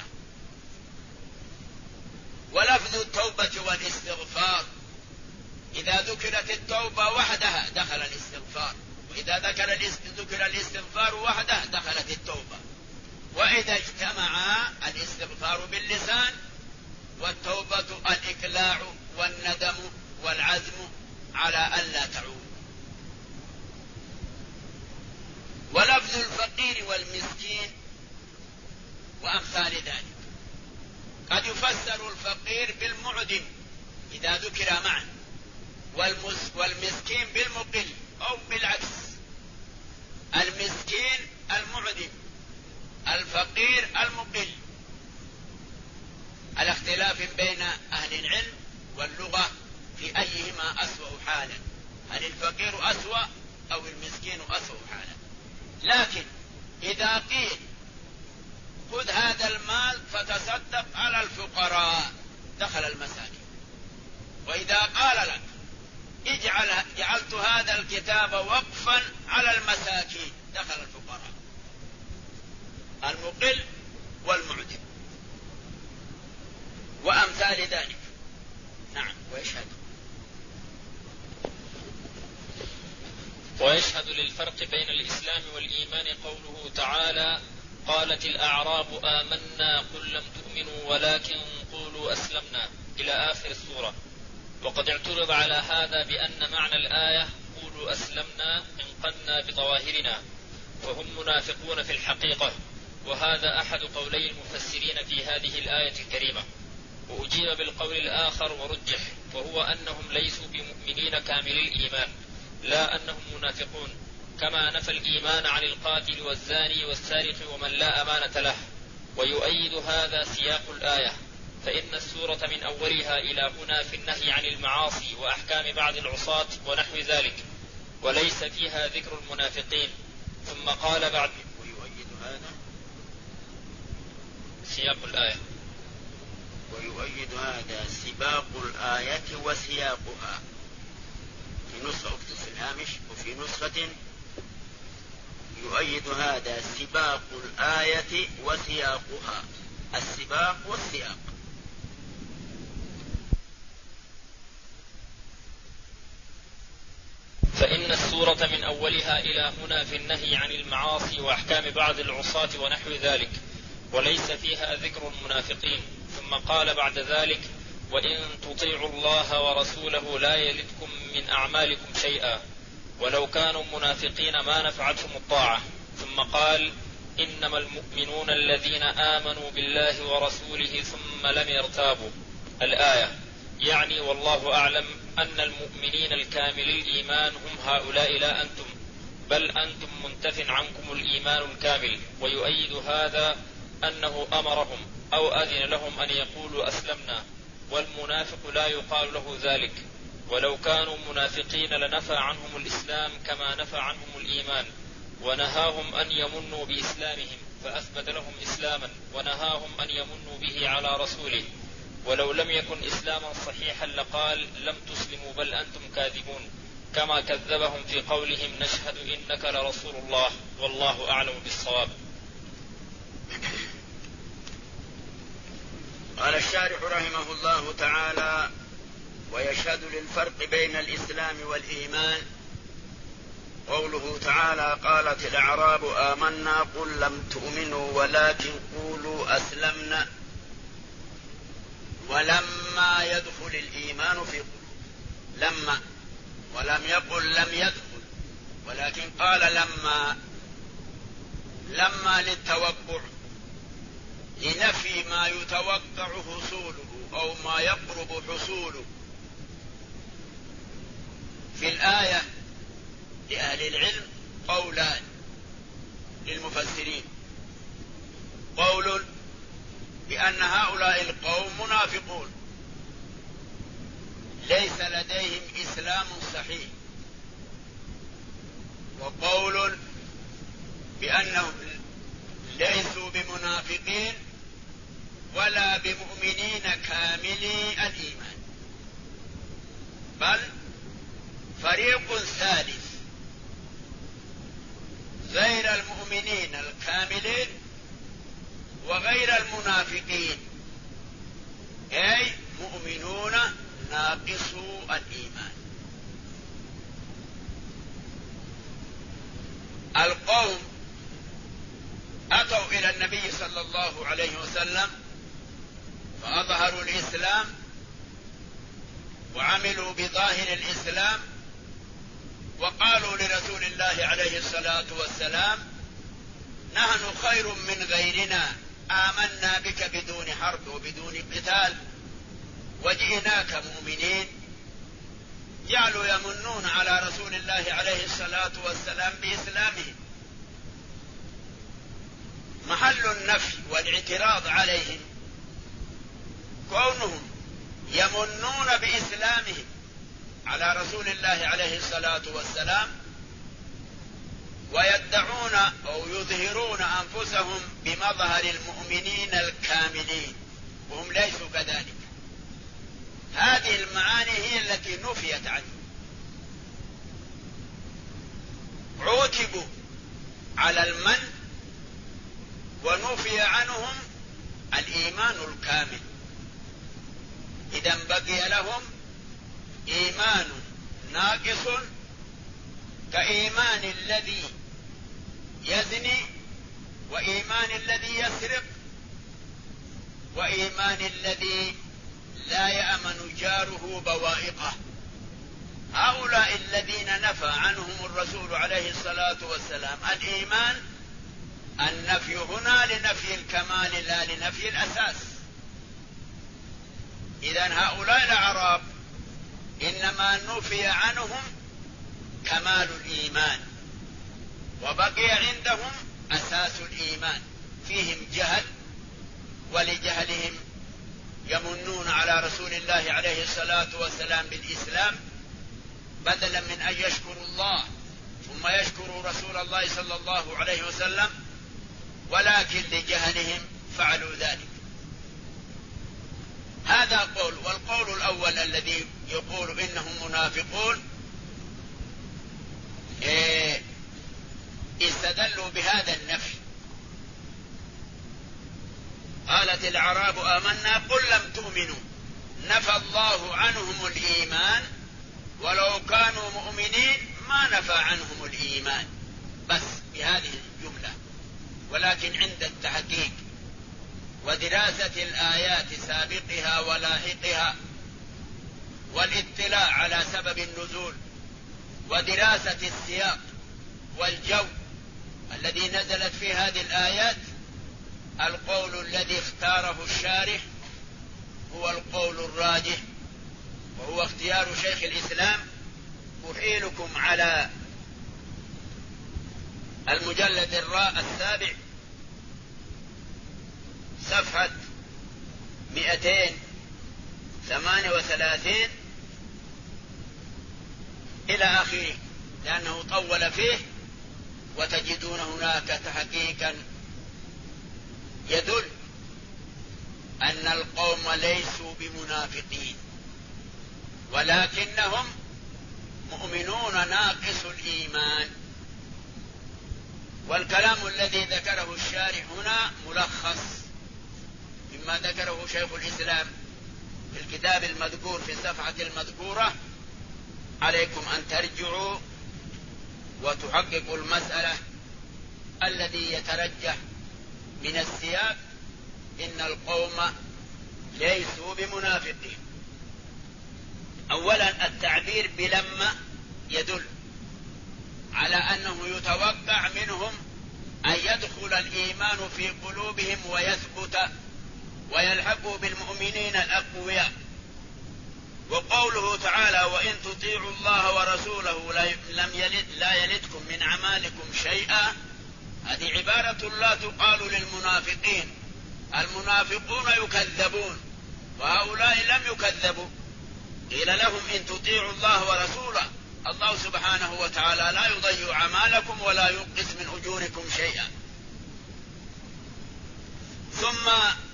ولفظ التوبة والاستغفار. إذا ذكرت التوبة وحدها دخل الاستغفار، وإذا ذكر الاستغفار وحده دخلت التوبة. وإذا اجتمعا الاستغفار باللسان والتوبة الإقلاع والندم والعزم على ألا تعود. ولفظ الفقير والمسكين وأمثال ذلك. قد يفسر الفقير بالمعدم إذا ذكر معا، والمسكين بالمقل، أو بالعكس، المسكين المعدم، الفقير المقل، على اختلاف بين أهل العلم واللغة في أيهما أسوأ حالا، هل الفقير أسوأ أو المسكين أسوأ حالا. لكن إذا قيل خذ هذا المال فتصدق على الفقراء دخل المساكين، وإذا قال لك جعلت هذا الكتاب وقفا على المساكين دخل الفقراء، المقل والمعدم وأمثال ذلك. نعم. ويشهد للفرق بين الإسلام والإيمان قوله تعالى: قالت الأعراب آمنا قل لم تؤمنوا ولكن قولوا أسلمنا، إلى آخر السورة. وقد اعترض على هذا بأن معنى الآية قولوا أسلمنا انقدنا بظواهرنا، وهم منافقون في الحقيقة، وهذا أحد قولي المفسرين في هذه الآية الكريمة. وأجيب بالقول الآخر ورجح، وهو أنهم ليسوا بمؤمنين كاملي الإيمان، لا أنهم منافقون، كما نفى الإيمان عن القاتل والزاني والسارق ومن لا أمانة له. ويؤيد هذا سياق الآية، فإن السورة من أولها إلى هنا في النهي عن المعاصي وأحكام بعض العصاة ونحو ذلك، وليس فيها ذكر المنافقين. ثم قال بعد: ويؤيد هذا سياق الآية. ويؤيد هذا سباق الآية وسياقها. في نسخة اكتب في الهامش، وفي نسخة يؤيد هذا سباق الآية وسياقها، السباق والسياق. فإن السورة السورة من أولها إلى هنا في النهي عن المعاصي وأحكام بعض العصاة ونحو ذلك، وليس فيها ذكر المنافقين. ثم قال بعد ذلك: وإن تطيعوا الله ورسوله لا يلدكم من أعمالكم شيئا، ولو كانوا منافقين ما نفعتهم الطاعة. ثم قال: إنما المؤمنون الذين آمنوا بالله ورسوله ثم لم يرتابوا. الآية. يعني والله أعلم أن المؤمنين الكامل الإيمان هم هؤلاء لا أنتم، بل أنتم منتف عنكم الإيمان الكامل. ويؤيد هذا أنه أمرهم أو أذن لهم أن يقولوا أسلمنا، والمنافق لا يقال له ذلك، ولو كانوا منافقين لنفى عنهم الإسلام كما نفى عنهم الإيمان، ونهاهم أن يمنوا بإسلامهم فأثبت لهم إسلاما، ونهاهم أن يمنوا به على رسوله، ولو لم يكن إسلاما صحيحا لقال لم تسلموا بل أنتم كاذبون، كما كذبهم في قولهم نشهد إنك لرسول الله والله أعلم بالصواب. قال الشارح رحمه الله تعالى: ويشهد للفرق بين الإسلام والإيمان قوله تعالى: قالت الأعراب آمنا قل لم تؤمنوا ولكن قولوا أسلمنا ولما يدخل الإيمان في قلوب. لما، ولم يقل لم يدخل، ولكن قال لما للتوقع، لنفي ما يتوقع حصوله أو ما يقرب حصوله. في الآية لأهل العلم قولان للمفسرين: قول بأن هؤلاء القوم منافقون ليس لديهم إسلام صحيح، وقول بأنهم ليسوا بمنافقين ولا بمؤمنين كاملي الإيمان، بل فريق ثالث غير المؤمنين الكاملين وغير المنافقين، أي مؤمنون ناقصو الإيمان. القوم أتوا إلى النبي صلى الله عليه وسلم فأظهروا الإسلام وعملوا بظاهر الإسلام، وقالوا لرسول الله عليه الصلاة والسلام: نحن خير من غيرنا، آمنا بك بدون حرب وبدون قتال وجئناك مؤمنين. جعلوا يمنون على رسول الله عليه الصلاة والسلام بإسلامهم. محل النفي والاعتراض عليهم كونهم يمنون بإسلامهم على رسول الله عليه الصلاة والسلام ويدعون أو يظهرون أنفسهم بمظهر المؤمنين الكاملين وهم ليسوا كذلك. هذه المعاني هي التي نفيت عنهم. عوتبوا على المن ونفي عنهم الإيمان الكامل، إذن بقي لهم إيمان ناقص كإيمان الذي يزني، وإيمان الذي يسرق، وإيمان الذي لا يأمن جاره بوائقه. هؤلاء الذين نفى عنهم الرسول عليه الصلاة والسلام الإيمان، النفي هنا لنفي الكمال لا لنفي الأساس. إذن هؤلاء الأعراب إنما نفي عنهم كمال الإيمان، وبقي عندهم أساس الإيمان، فيهم جهل، ولجهلهم يمنون على رسول الله عليه الصلاة والسلام بالإسلام بدلا من أن يشكروا الله ثم يشكروا رسول الله صلى الله عليه وسلم، ولكن لجهلهم فعلوا ذلك. هذا قول. والقول الأول الذي يقول إنهم منافقون استدلوا بهذا النفي. قالت الأعراب آمنا قل لم تؤمنوا، نفى الله عنهم الإيمان ولو كانوا مؤمنين ما نفى عنهم الإيمان بس بهذه الجملة، ولكن عند التحقيق ودراسة الآيات سابقها ولاحقها والاطلاع على سبب النزول ودراسة السياق والجو الذي نزلت في هذه الآيات، القول الذي اختاره الشارح هو القول الراجح، وهو اختيار شيخ الإسلام. أحيلكم على المجلد السابع صفحة 238 إلى آخره، لأنه طول فيه، وتجدون هناك تحقيقا يدل أن القوم ليسوا بمنافقين، ولكنهم مؤمنون ناقص الإيمان. والكلام الذي ذكره الشارح هنا ملخص مما ذكره شيخ الإسلام في الكتاب المذكور في الصفحة المذكورة. عليكم أن ترجعوا وتحققوا المسألة الذي يترجح من السياق إن القوم ليسوا بمنافقين. أولا التعبير بلما يدل على أنه يتوقع منهم أن يدخل الإيمان في قلوبهم ويثبت ويلحقوا بالمؤمنين الأقوياء. وقوله تعالى وإن تطيعوا الله ورسوله لا يلدكم من أعمالكم شيئا، هذه عبارة لا تقال للمنافقين. المنافقون يكذبون وهؤلاء لم يكذبوا، قيل لهم إن تطيعوا الله ورسوله الله سبحانه وتعالى لا يضيع أعمالكم ولا ينقص من أجوركم شيئا. ثم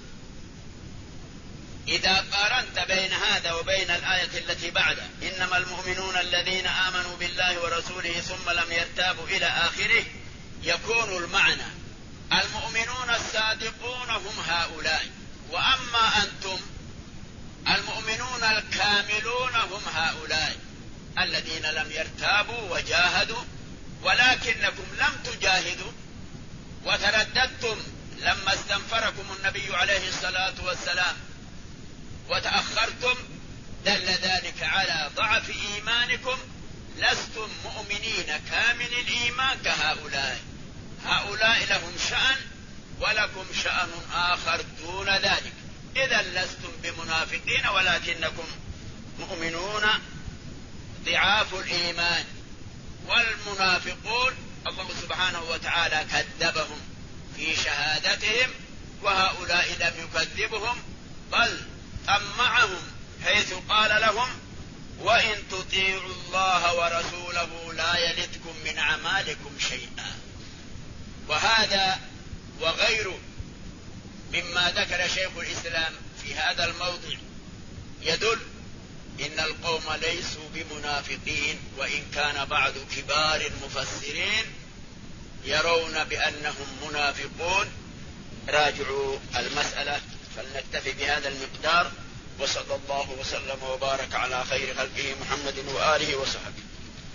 إذا قارنت بين هذا وبين الآية التي بعده إنما المؤمنون الذين آمنوا بالله ورسوله ثم لم يرتابوا إلى آخره، يكون المعنى المؤمنون الصادقون هم هؤلاء، وأما أنتم المؤمنون الكاملون هم هؤلاء الذين لم يرتابوا وجاهدوا، ولكنكم لم تجاهدوا وترددتم لما استنفركم النبي عليه الصلاة والسلام وتأخرتم، دل ذلك على ضعف إيمانكم. لستم مؤمنين كامل الإيمان كهؤلاء، هؤلاء لهم شأن ولكم شأن آخر دون ذلك. إذا لستم بمنافقين ولكنكم مؤمنون ضعاف الإيمان. والمنافقون الله سبحانه وتعالى كذبهم في شهادتهم، وهؤلاء لم يكذبهم بل طمعهم حيث قال لهم وإن تطيعوا الله ورسوله لا يلدكم من أعمالكم شيئا. وهذا وغيره مما ذكر شيخ الإسلام في هذا الموضع يدل إن القوم ليسوا بمنافقين، وإن كان بعض كبار المفسرين يرون بأنهم منافقون. راجعوا المسألة، فلنكتفي بهذا المقدار، وصلى الله وسلم وبارك على خير خلقه محمد وآله وصحبه.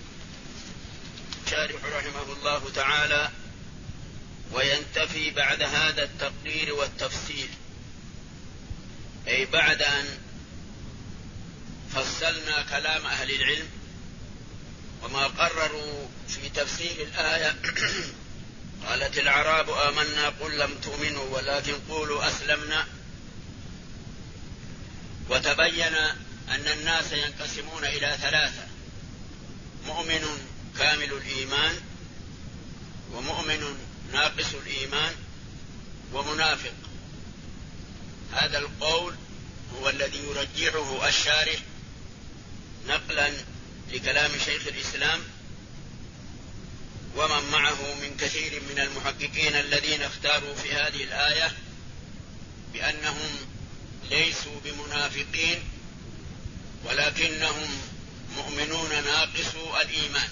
شارح رحمه الله تعالى: وينتفي بعد هذا التقرير والتفسير، أي بعد أن فصلنا كلام أهل العلم وما قرروا في تفسير الآية. قالت الأعراب آمنا قل لم تؤمنوا ولكن قولوا أسلمنا. وتبين أن الناس ينقسمون إلى ثلاثة: مؤمن كامل الإيمان، ومؤمن ناقص الإيمان، ومنافق. هذا القول هو الذي يرجحه الشارح نقلا لكلام شيخ الإسلام ومن معه من كثير من المحققين الذين اختاروا في هذه الآية بأنهم ليسوا بمنافقين ولكنهم مؤمنون ناقصو الإيمان.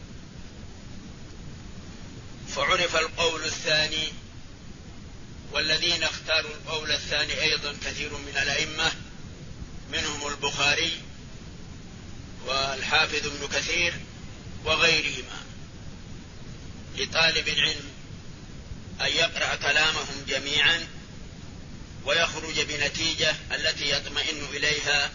فعرف القول الثاني، والذين اختاروا القول الثاني أيضا كثير من الأئمة، منهم البخاري والحافظ ابن كثير وغيرهما لطالب العلم أن يقرأ كلامهم جميعا ويخرج بنتيجة التي يطمئن إليها.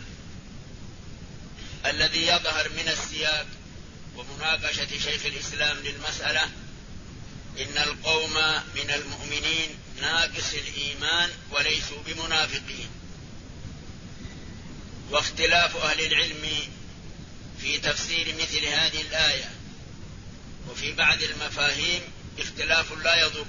الذي يظهر من السياق ومناقشة شيخ الإسلام للمسألة إن القوم من المؤمنين ناقص الإيمان وليسوا بمنافقين، واختلاف أهل العلم في تفسير مثل هذه الآية وفي بعض المفاهيم اختلاف لا يضر.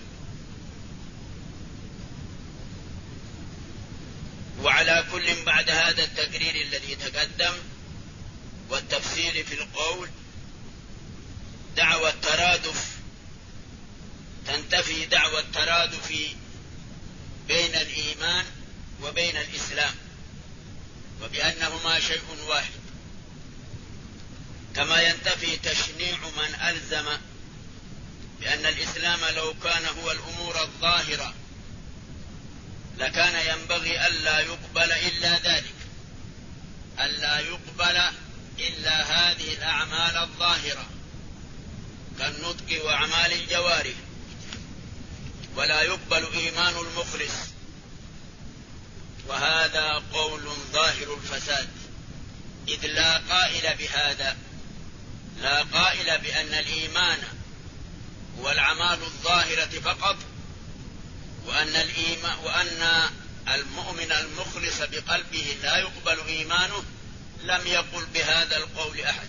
وعلى كل بعد هذا التقرير الذي تقدم والتفصيل في القول دعوى الترادف، تنتفي دعوى الترادف بين الإيمان وبين الإسلام وبأنهما شيء واحد، كما ينتفي تشنيع من ألزم بأن الإسلام لو كان هو الأمور الظاهرة لكان ينبغي ألا يقبل إلا ذلك، ألا يقبل إلا هذه الأعمال الظاهرة كالنطق وأعمال الجوارح، ولا يقبل إيمان المخلص. وهذا قول ظاهر الفساد، إذ لا قائل بهذا، لا قائل بأن الإيمان هو الأعمال الظاهرة فقط، وأن المؤمن المخلص بقلبه لا يقبل إيمانه، لم يقل بهذا القول أحد.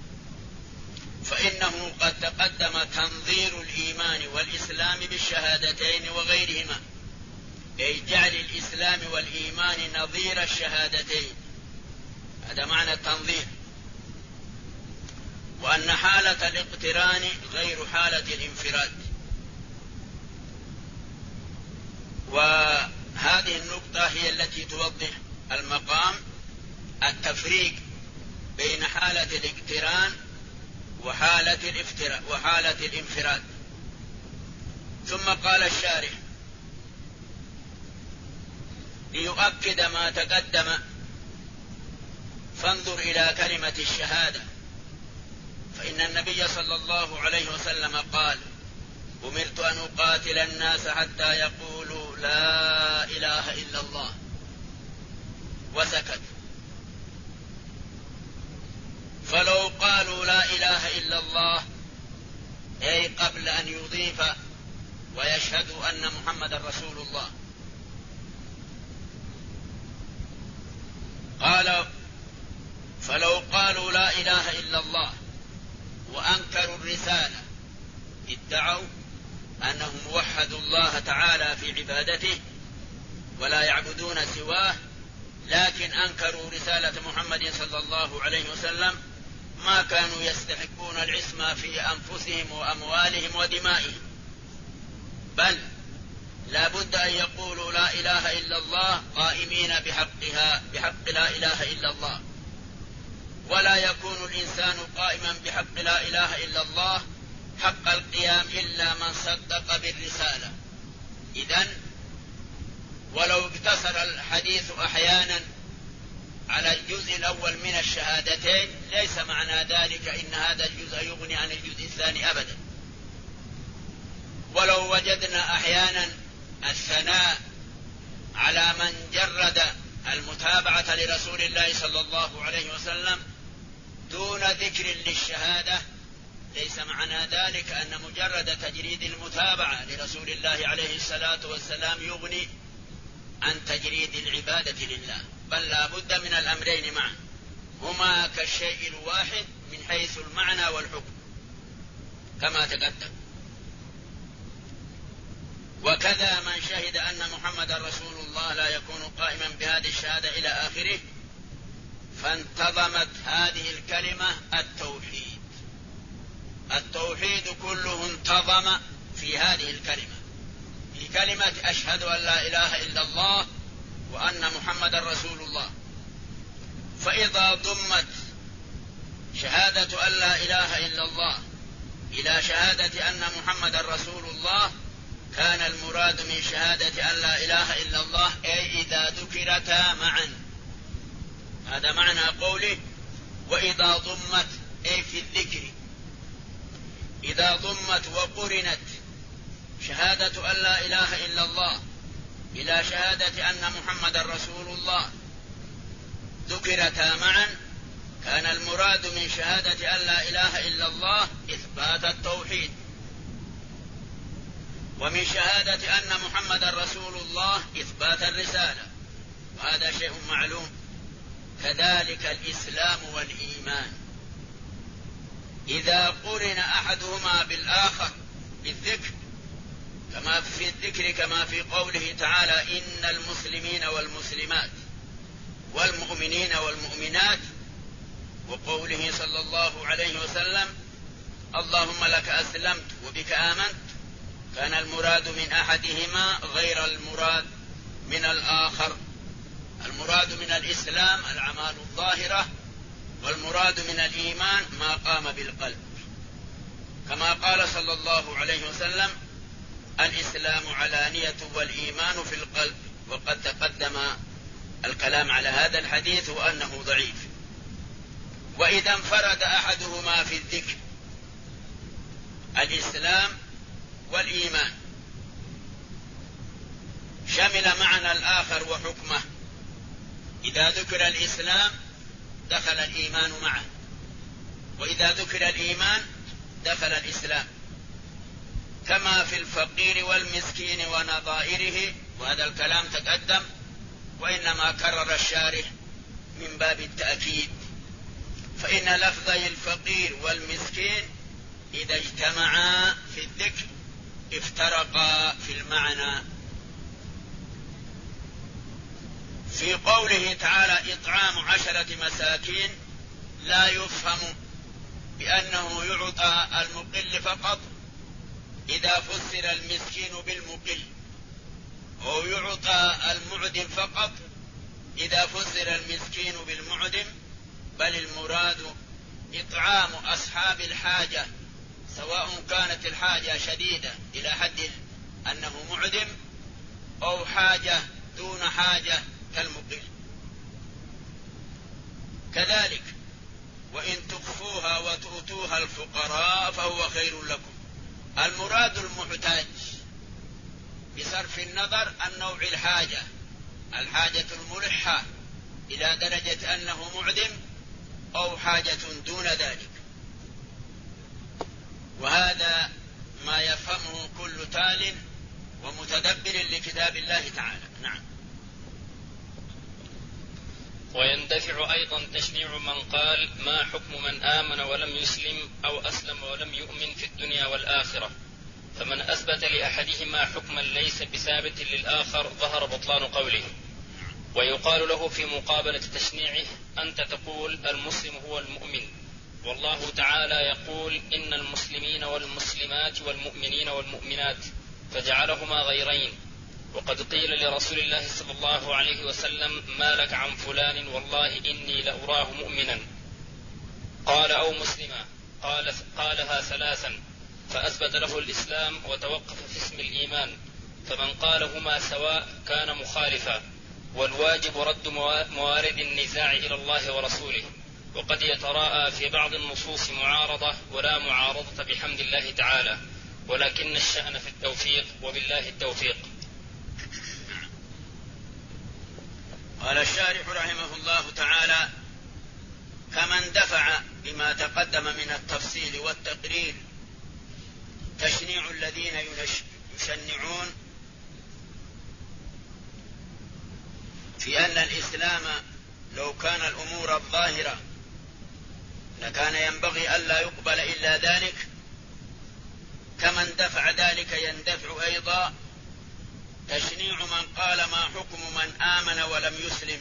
فإنه قد تقدم تنظير الإيمان والإسلام بالشهادتين وغيرهما، أي جعل الإسلام والإيمان نظير الشهادتين، هذا معنى التنظير. وأن حالة الاقتران غير حالة الانفراد. وهذه النقطة هي التي توضح المقام التفريق بين حالة الاقتران وحالة الانفراد. ثم قال الشارح ليؤكد ما تقدم فانظر إلى كلمة الشهادة، فإن النبي صلى الله عليه وسلم قال أمرت أن أقاتل الناس حتى يقولوا لا إله إلا الله، وسكت. فلو قالوا لا إله إلا الله أي قبل أن يضيف ويشهدوا أن محمد رسول الله، قال فلو قالوا لا إله إلا الله وأنكروا الرسالة ادعوا أنهم وحدوا الله تعالى في عبادته ولا يعبدون سواه، لكن أنكروا رسالة محمد صلى الله عليه وسلم، ما كانوا يستحقون العصمة في أنفسهم وأموالهم ودمائهم، بل لا بد أن يقولوا لا إله إلا الله قائمين بحق لا إله إلا الله. ولا يكون الإنسان قائما بحق لا إله إلا الله حق القيام إلا من صدق بالرسالة. إذن ولو اقتصر الحديث أحيانا على الجزء الأول من الشهادتين ليس معنى ذلك إن هذا الجزء يغني عن الجزء الثاني أبدا. ولو وجدنا أحيانا الثناء على من جرد المتابعة لرسول الله صلى الله عليه وسلم دون ذكر للشهادة، ليس معنى ذلك أن مجرد تجريد المتابعة لرسول الله عليه الصلاة والسلام يغني عن تجريد العبادة لله، بل لا بد من الأمرين معا، هما كالشيء الواحد من حيث المعنى والحكم كما تقدم. وكذا من شهد أن محمد رسول الله لا يكون قائما بهذه الشهادة إلى آخره، فانتظمت هذه الكلمة التوحيد. التوحيد كله انتظم في هذه الكلمة، في كلمة أشهد أن لا إله إلا الله وأن محمد رسول الله. فإذا ضمت شهادة أن لا إله إلا الله إلى شهادة أن محمد رسول الله كان المراد من شهادة أن لا إله إلا الله أي إذا ذكرتا معا، هذا معنى قوله وإذا ضمت أي في الذكر إذا ضمت وقرنت شهادة أن لا إله إلا الله إلى شهادة أن محمد رسول الله ذكرتا معا، كان المراد من شهادة أن لا إله إلا الله إثبات التوحيد، ومن شهادة أن محمد رسول الله إثبات الرسالة، وهذا شيء معلوم. كذلك الإسلام والإيمان إذا قرن أحدهما بالآخر بالذكر، كما في الذكر كما في قوله تعالى إن المسلمين والمسلمات والمؤمنين والمؤمنات، وقوله صلى الله عليه وسلم اللهم لك أسلمت وبك آمنت، كان المراد من أحدهما غير المراد من الآخر. المراد من الإسلام الأعمال الظاهرة، والمراد من الإيمان ما قام بالقلب، كما قال صلى الله عليه وسلم الإسلام علانية والإيمان في القلب، وقد تقدم الكلام على هذا الحديث وأنه ضعيف. وإذا انفرد أحدهما في الذكر الإسلام والإيمان شمل معنى الآخر وحكمه. إذا ذكر الإسلام دخل الإيمان معه، وإذا ذكر الإيمان دخل الإسلام، كما في الفقير والمسكين ونظائره، وهذا الكلام تقدم، وإنما كرر الشارح من باب التأكيد، فإن لفظي الفقير والمسكين إذا اجتمعا في الذكر افترقا في المعنى. في قوله تعالى إطعام 10 مساكين لا يفهم بأنه يعطى المقل فقط إذا فسر المسكين بالمقل، أو يعطى المعدم فقط إذا فسر المسكين بالمعدم، بل المراد إطعام أصحاب الحاجة، سواء كانت الحاجة شديدة إلى حد أنه معدم أو حاجة دون حاجة كالمقل. كذلك وإن تخفوها وتؤتوها الفقراء فهو خير لكم، المراد المحتاج بصرف النظر عن نوع الحاجة الملحة إلى درجة أنه معدم أو حاجة دون ذلك، وهذا ما يفهمه كل تال ومتدبر لكتاب الله تعالى. نعم. ويندفع أيضا تشنيع من قال ما حكم من آمن ولم يسلم أو أسلم ولم يؤمن في الدنيا والآخرة، فمن أثبت لأحدهما حكما ليس بثابت للآخر ظهر بطلان قوله. ويقال له في مقابلة تشنيعه أنت تقول المسلم هو المؤمن، والله تعالى يقول إن المسلمين والمسلمات والمؤمنين والمؤمنات، فجعلهما غيرين. وقد قيل لرسول الله صلى الله عليه وسلم ما لك عن فلان والله إني لأراه مؤمنا، قال أو مسلما، قالها 3 فأثبت له الإسلام وتوقف في اسم الإيمان، فمن قالهما سواء كان مخالفا، والواجب رد موارد النزاع إلى الله ورسوله. وقد يتراءى في بعض النصوص معارضة ولا معارضة بحمد الله تعالى، ولكن الشأن في التوفيق، وبالله التوفيق. قال الشارح رحمه الله تعالى كمن دفع بما تقدم من التفصيل والتقرير تشنيع الذين يشنعون في أن الإسلام لو كان الأمور الظاهرة لكان ينبغي ألا يقبل إلا ذلك، كمن دفع ذلك يندفع أيضا تشنيع من قال ما حكم من آمن ولم يسلم.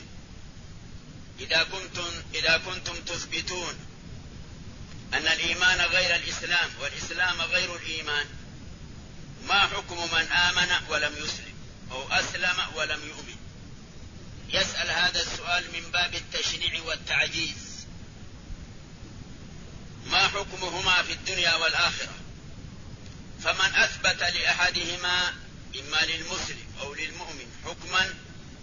إذا كنتم تثبتون أن الإيمان غير الإسلام والإسلام غير الإيمان، ما حكم من آمن ولم يسلم أو أسلم ولم يؤمن؟ يسأل هذا السؤال من باب التشنيع والتعجيز. ما حكمهما في الدنيا والآخرة؟ فمن أثبت لأحدهما إما للمسلم أو للمؤمن حكما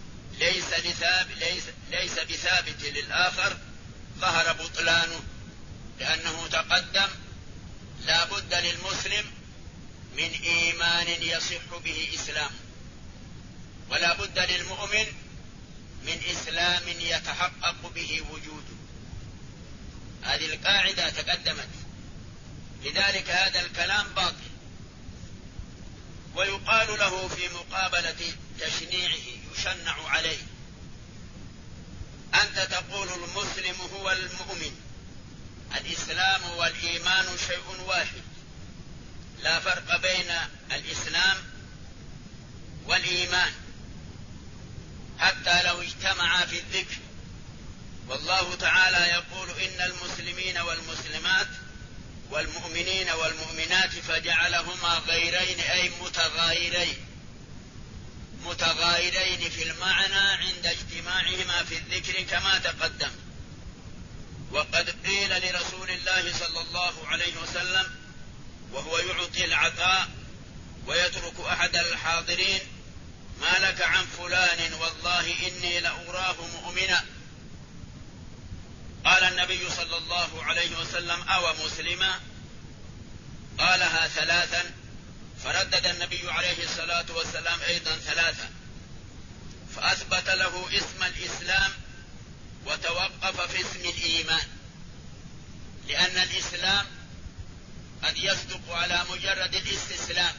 ليس بثابت للآخر ظهر بطلانه، لأنه تقدم لا بد للمسلم من إيمان يصح به إسلام، ولا بد للمؤمن من إسلام يتحقق به وجوده. هذه القاعدة تقدمت، لذلك هذا الكلام باطل. ويقال له في مقابلة تشنيعه يشنع عليه: أنت تقول المسلم هو المؤمن، الإسلام والإيمان شيء واحد، لا فرق بين الإسلام والإيمان حتى لو اجتمعا في الذكر. والله تعالى يقول: إن المسلمين والمسلمات والمؤمنين والمؤمنات فجعلهما غيرين، أي متغايرين في المعنى عند اجتماعهما في الذكر كما تقدم. وقد قيل لرسول الله صلى الله عليه وسلم وهو يعطي العطاء ويترك أحد الحاضرين: ما لك عن فلان والله إني لأراه مؤمنا. قال النبي صلى الله عليه وسلم: أو مسلما؟ قالها ثلاثا، فردد النبي عليه الصلاة والسلام أيضا ثلاثا، فأثبت له اسم الإسلام وتوقف في اسم الإيمان، لأن الإسلام قد يصدق على مجرد الاستسلام،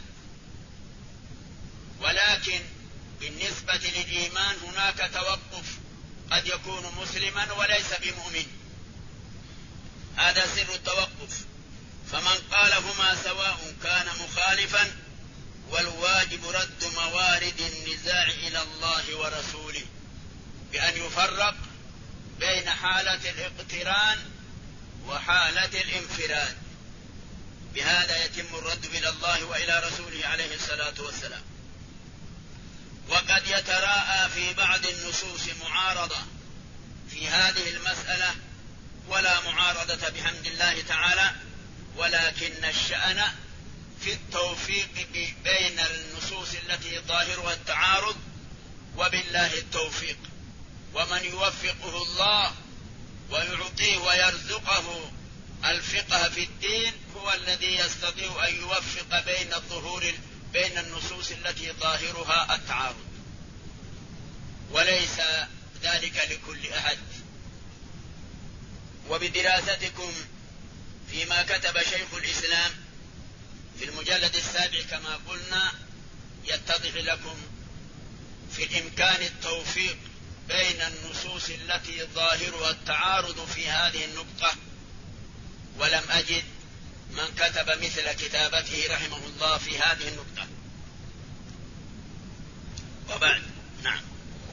ولكن بالنسبة للإيمان هناك توقف، قد يكون مسلما وليس بمؤمن، هذا سر التوقف. فمن قالهما سواء كان مخالفا، والواجب رد موارد النزاع إلى الله ورسوله بأن يفرق بين حالة الاقتران وحالة الانفراد، بهذا يتم الرد إلى الله وإلى رسوله عليه الصلاة والسلام. وقد يتراءى في بعض النصوص معارضة في هذه المسألة، ولا معارضة بحمد الله تعالى، ولكن الشأن في التوفيق بين النصوص التي ظاهرها التعارض، وبالله التوفيق. ومن يوفقه الله ويعطيه ويرزقه الفقه في الدين هو الذي يستطيع أن يوفق بين النصوص التي ظاهرها التعارض، وليس ذلك لكل أحد. وبدراستكم فيما كتب شيخ الإسلام في المجلد 7 كما قلنا، يتضح لكم في الإمكان التوفيق بين النصوص التي ظاهرها التعارض في هذه النقطة، ولم أجد من كتب مثل كتابته رحمه الله في هذه النقطة. وبعد، نعم.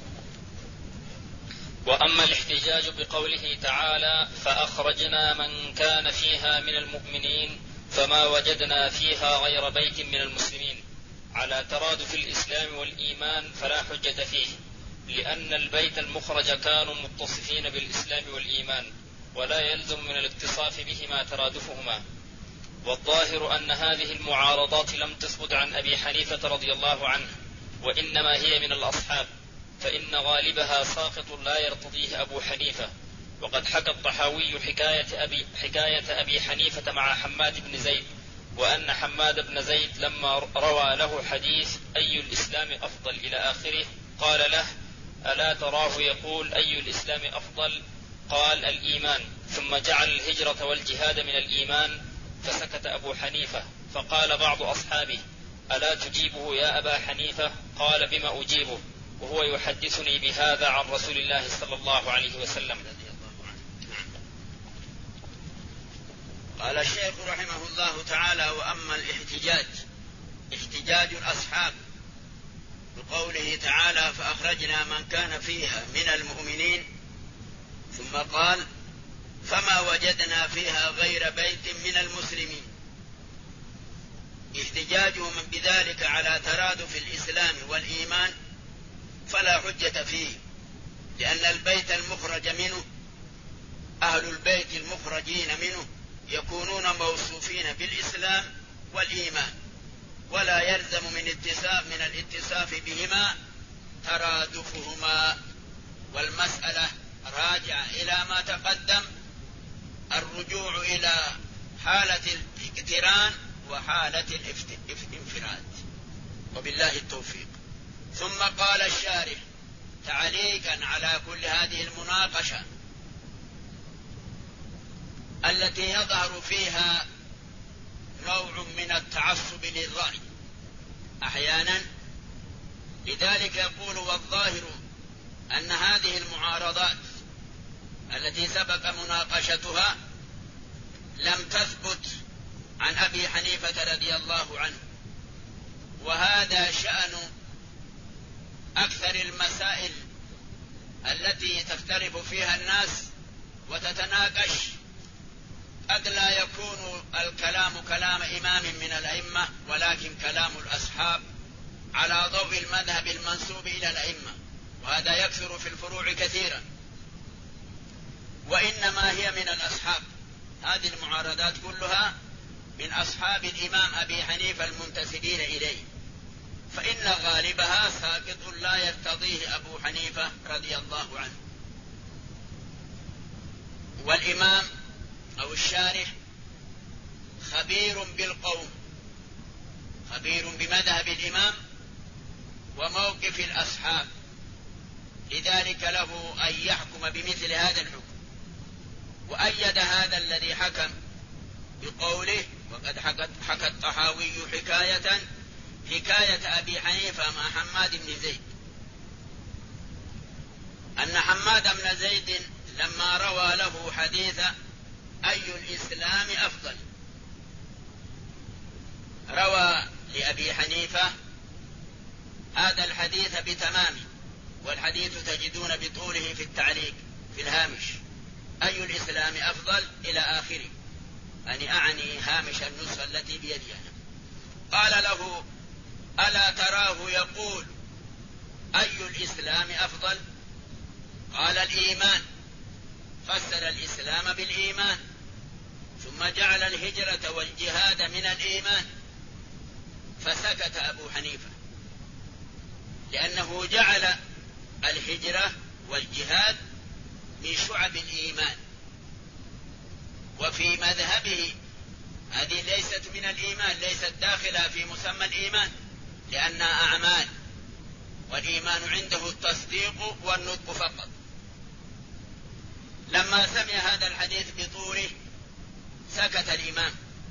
وأما الاحتجاج بقوله تعالى: فأخرجنا من كان فيها من المؤمنين فما وجدنا فيها غير بيت من المسلمين، على ترادف الإسلام والإيمان، فلا حجة فيه، لأن البيت المخرج كانوا متصفين بالإسلام والإيمان، ولا يلزم من الاتصاف بهما ترادفهما. والظاهر أن هذه المعارضات لم تثبت عن أبي حنيفة رضي الله عنه، وإنما هي من الأصحاب، فإن غالبها ساقط لا يرتضيه أبو حنيفة. وقد حكى الطحاوي حكاية أبي حنيفة مع حماد بن زيد، وأن حماد بن زيد لما روى له حديث أي الإسلام أفضل إلى آخره قال له: ألا تراه يقول أي الإسلام أفضل؟ قال: الإيمان. ثم جعل الهجرة والجهاد من الإيمان، فسكت أبو حنيفة، فقال بعض أصحابه: ألا تجيبه يا أبا حنيفة؟ قال: بما أجيبه وهو يحدثني بهذا عن رسول الله صلى الله عليه وسلم. قال الشيخ رحمه الله تعالى: وأما الاحتجاج، احتجاج الأصحاب بقوله تعالى: فأخرجنا من كان فيها من المؤمنين، ثم قال: فما وجدنا فيها غير بيت من المسلمين، احتجاجهم بذلك على ترادف الإسلام والإيمان فلا حجة فيه، لأن البيت المخرج منه، أهل البيت المخرجين منه يكونون موصوفين بالإسلام والإيمان، ولا يلزم من الاتصاف بهما ترادفهما. والمسألة راجعة إلى ما تقدم، الرجوع إلى حالة الاقتران وحالة الانفراد. وبالله التوفيق. ثم قال الشارح تعليقا على كل هذه المناقشة التي يظهر فيها نوع من التعصب للرأي أحيانا، لذلك يقول: والظاهر أن هذه المعارضات التي سبق مناقشتها لم تثبت عن أبي حنيفة رضي الله عنه، وهذا شأن أكثر المسائل التي تختلف فيها الناس وتتناقش. قد لا يكون الكلام كلام إمام من الأئمة، ولكن كلام الأصحاب على ضوء المذهب المنسوب إلى الأئمة، وهذا يكثر في الفروع كثيرا. وإنما هي من الأصحاب، هذه المعارضات كلها من أصحاب الإمام أبي حنيفة المنتسبين إليه، فإن غالبها ساقط لا يرتضيه أبو حنيفة رضي الله عنه. والإمام أو الشارح خبير بالقوم، خبير بمذهب الإمام وموقف الأصحاب، لذلك له أن يحكم بمثل هذا الحكم. وأيد هذا الذي حكم بقوله: وقد حكى الطحاوي حكاية أبي حنيفة مع حماد بن زيد، أن حماد بن زيد لما روى له حديث أي الإسلام أفضل، روى لأبي حنيفة هذا الحديث بتمامه، والحديث تجدون بطوله في التعليق في الهامش: أي الإسلام أفضل إلى آخره، أعني هامش النسخة التي بيدي أنا. قال له: ألا تراه يقول أي الإسلام أفضل؟ قال: الإيمان. فسر الإسلام بالإيمان، ثم جعل الهجرة والجهاد من الإيمان، فسكت أبو حنيفة، لأنه جعل الهجرة والجهاد من شعب الإيمان، وفي مذهبه هذه ليست من الإيمان، ليست داخلة في مسمى الإيمان، لأنها أعمال، والإيمان عنده التصديق والنطق فقط. لما سمع هذا الحديث بطوله سكت الإمام،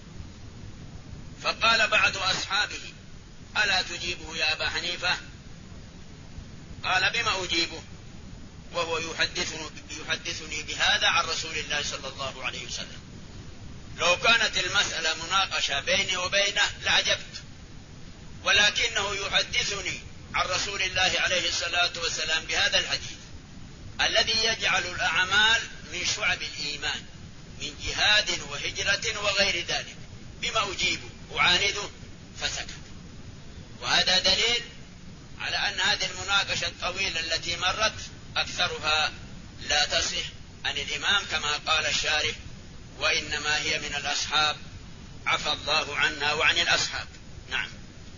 فقال بعض أصحابه: ألا تجيبه يا أبا حنيفة؟ قال: بما أجيبه وهو يحدثني بهذا عن رسول الله صلى الله عليه وسلم؟ لو كانت المسألة مناقشة بيني وبينه لعجبت، ولكنه يحدثني عن رسول الله عليه الصلاة والسلام بهذا الحديث الذي يجعل الأعمال من شعب الإيمان، من جهاد وهجرة وغير ذلك. بما أجيبه؟ أعانده؟ فسكت. وهذا دليل على أن هذه المناقشة الطويلة التي مرت أكثرها لا تصح عن الإمام كما قال الشارح: وإنما هي من الأصحاب، عفى الله عنا وعن الأصحاب. نعم.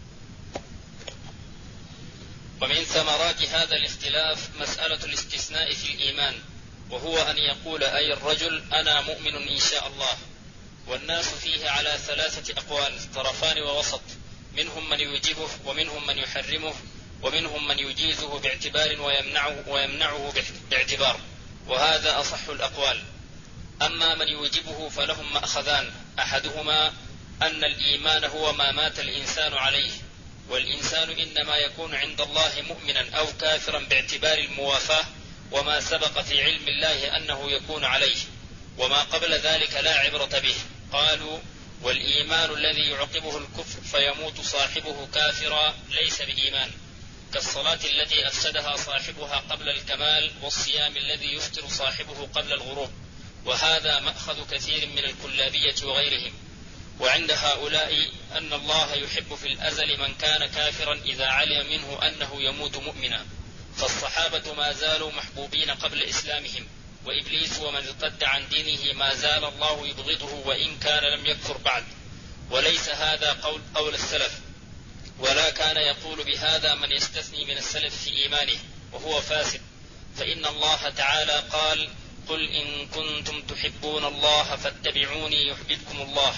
ومن ثمرات هذا الاختلاف مسألة الاستثناء في الإيمان، وهو أن يقول أي الرجل: أنا مؤمن إن شاء الله. والناس فيه على 3 أقوال، طرفان ووسط، منهم من يوجبه ومنهم من يحرمه ومنهم من يجيزه باعتبار ويمنعه باعتبار، وهذا أصح الأقوال. أما من يوجبه فلهم مأخذان: أحدهما أن الإيمان هو ما مات الإنسان عليه، والإنسان إنما يكون عند الله مؤمنا أو كافرا باعتبار الموافاة، وما سبق في علم الله أنه يكون عليه، وما قبل ذلك لا عبرة به. قالوا: والإيمان الذي يعقبه الكفر فيموت صاحبه كافرا ليس بإيمان، كالصلاة التي أفسدها صاحبها قبل الكمال، والصيام الذي يفطر صاحبه قبل الغروب، وهذا مأخذ كثير من الكلابية وغيرهم. وعند هؤلاء أن الله يحب في الأزل من كان كافرا إذا علم منه أنه يموت مؤمنا، فالصحابة ما زالوا محبوبين قبل إسلامهم، وإبليس ومن ارتد عن دينه ما زال الله يبغضه وإن كان لم يكفر بعد. وليس هذا قول السلف، ولا كان يقول بهذا من يستثني من السلف في إيمانه وهو فاسد، فإن الله تعالى قال: قل إن كنتم تحبون الله فاتبعوني يحببكم الله.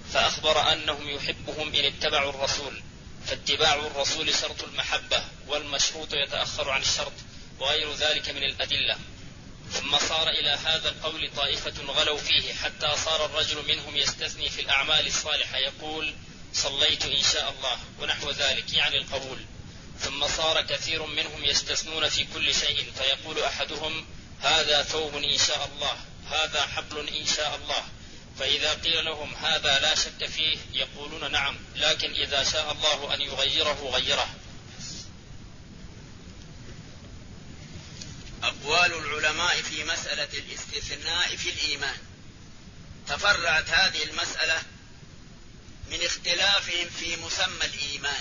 فأخبر أنهم يحبهم إن اتبعوا الرسول، فاتباع الرسول شرط المحبة، والمشروط يتأخر عن الشرط، وغير ذلك من الأدلة. ثم صار إلى هذا القول طائفة غلوا فيه، حتى صار الرجل منهم يستثني في الأعمال الصالحة، يقول صليت إن شاء الله ونحو ذلك، يعني القبول. ثم صار كثير منهم يستثنون في كل شيء، فيقول أحدهم هذا ثوب إن شاء الله، هذا حبل إن شاء الله، فإذا قيل لهم هذا لا شك فيه يقولون نعم، لكن إذا شاء الله أن يغيره غيره. أقوال العلماء في مسألة الاستثناء في الإيمان. تفرعت هذه المسألة من اختلافهم في مسمى الإيمان،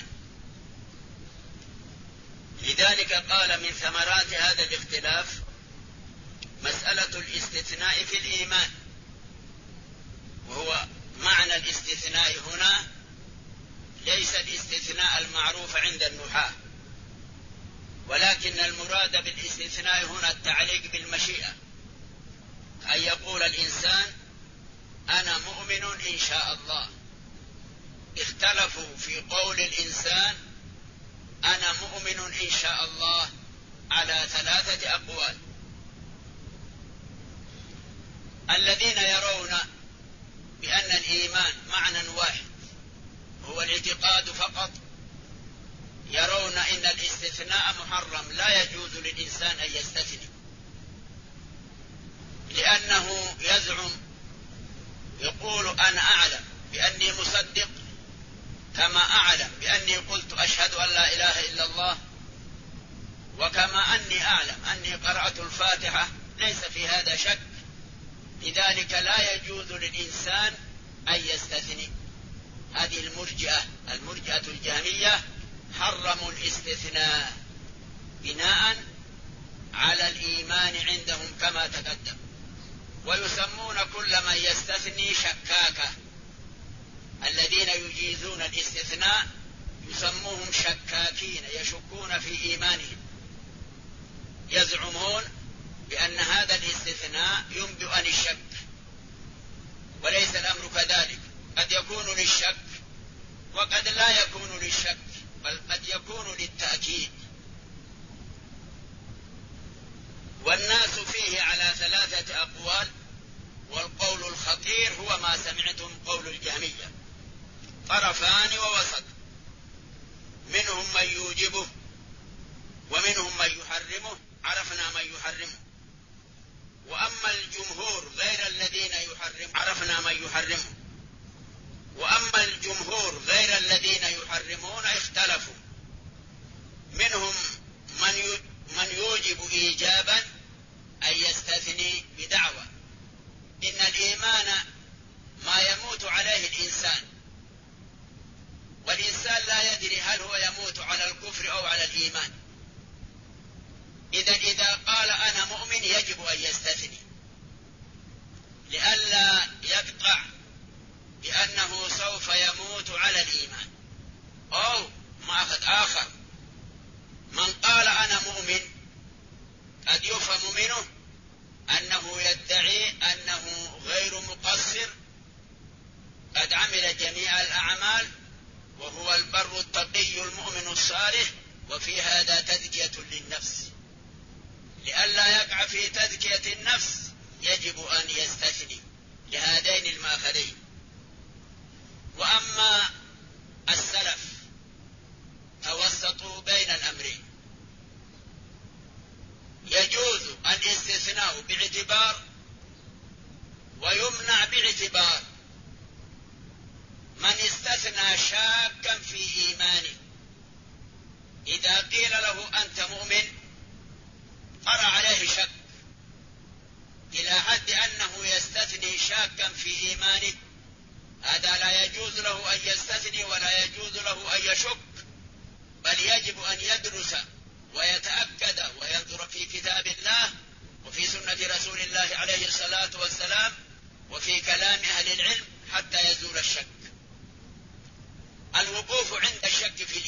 لذلك قال من ثمرات هذا الاختلاف مسألة الاستثناء في الإيمان. وهو معنى الاستثناء هنا ليس الاستثناء المعروف عند النحاة، ولكن المراد بالاستثناء هنا التعليق بالمشيئة، أن يقول الإنسان أنا مؤمن إن شاء الله. اختلفوا في قول الإنسان أنا مؤمن إن شاء الله على 3 أقوال. الذين يرون بأن الإيمان معنى واحد هو الاعتقاد فقط، يرون إن الاستثناء محرم، لا يجوز للإنسان أن يستثني، لأنه يزعم يقول أنا أعلم بأني مصدق، كما أعلم بأني قلت أشهد أن لا إله إلا الله، وكما أني أعلم أني قرأت الفاتحة، ليس في هذا شك. لذلك لا يجوز للإنسان أن يستثني. هذه المرجئة الجهمية حرموا الاستثناء بناء على الإيمان عندهم كما تقدم، ويسمون كل من يستثني شكاكة. الذين يجيزون الاستثناء يسموهم شكاكين، يشكون في إيمانهم، يزعمون بأن هذا الاستثناء ينبئ عن الشك، وليس الأمر كذلك. قد يكون للشك وقد لا يكون للشك، بل قد يكون للتأكيد. والناس فيه على 3 أقوال، والقول الخطير هو ما سمعتم قول الجهمية، طرفان ووسط، منهم من يوجبه ومنهم من يحرمه، عرفنا من يحرمه. وأما الجمهور غير الذين يحرمون عرفنا من يحرمه. وأما الجمهور غير الذين يحرمون اختلفوا، منهم من يوجب إيجابا أن يستثني بدعوى إن الإيمان ما يموت عليه الإنسان، والإنسان لا يدري هل هو يموت على الكفر أو على الإيمان. إذا قال أنا مؤمن يجب أن يستثني، لئلا يقطع بأنه سوف يموت على الإيمان. أو مأخذ آخر، من قال أنا مؤمن قد يفهم منه أنه يدعي أنه غير مقصر، قد عمل جميع الأعمال وهو البر التقي المؤمن الصالح، وفي هذا تزكية للنفس. لئلا يقع في تزكية النفس يجب أن يستثني لهذين المأخذين. وأما السلف توسطوا بين الأمرين، يجوز الاستثناء باعتبار ويمنع باعتبار. من استثنى شاكا في إيمانه، إذا قيل له أنت مؤمن طرأ عليه شك إلى حد أنه يستثني شاكا في إيمانه، هذا لا يجوز له أن يستثني ولا يجوز له أن يشك، بل يجب أن يدرس ويتأكد وينظر في كتاب الله وفي سنة رسول الله عليه الصلاة والسلام وفي كلام أهل العلم حتى يزول الشك. الوقوف عند الشك في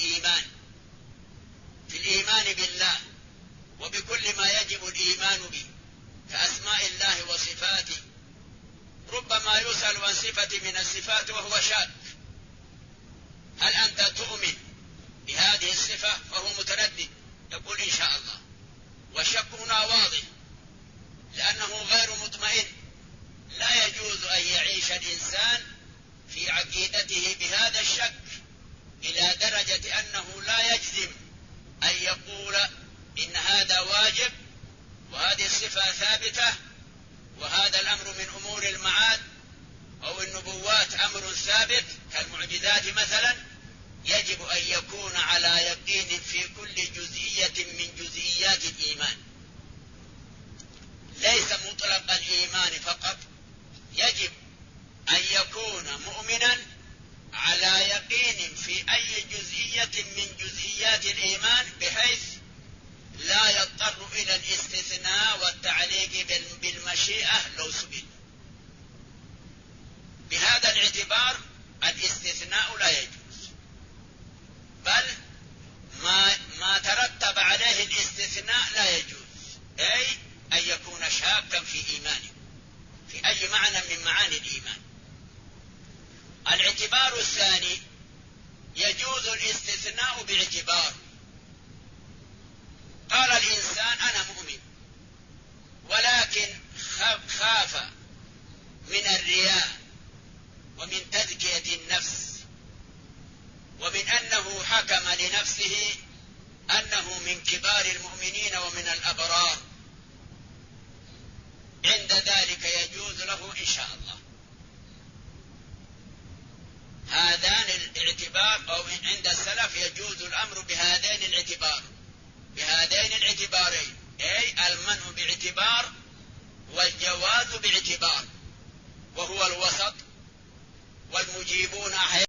الإيمان بالله وبكل ما يجب الإيمان به كأسماء الله وصفاته، ربما يسأل عن صفة من الصفات وهو شاك، هل أنت تؤمن بهذه الصفة؟ فهو متردد، يقول إن شاء الله. والشك هنا واضح لأنه غير مطمئن. لا يجوز أن يعيش الإنسان في عقيدته بهذا الشك إلى درجة أنه لا يجزم أن يقول إن هذا واجب وهذه الصفة ثابتة وهذا الأمر من أمور المعاد أو النبوات أمر ثابت كالمعجزات مثلا. يجب أن يكون على يقين في كل جزئية من جزئيات الإيمان، ليس مطلق الإيمان فقط، يجب أن يكون مؤمنا على يقين في أي جزئية من جزئيات الإيمان بحيث لا يضطر إلى الاستثناء والتعليق بالمشيئة لو سئل. بهذا الاعتبار الاستثناء لا يجوز، بل ما ترتب عليه الاستثناء لا يجوز، أي أن يكون شاكا في إيمانه في أي معنى من معاني الإيمان. الاعتبار الثاني يجوز الاستثناء باعتبار. قال الإنسان أنا مؤمن ولكن خاف من الرياء ومن تزكية النفس ومن أنه حكم لنفسه أنه من كبار المؤمنين ومن الأبرار، عند ذلك يجوز له إن شاء الله. هذان الاعتبار أو عند السلف يجوز الأمر بهذين الاعتبارين، أي المنع باعتبار والجواز باعتبار، وهو الوسط. والمجيبون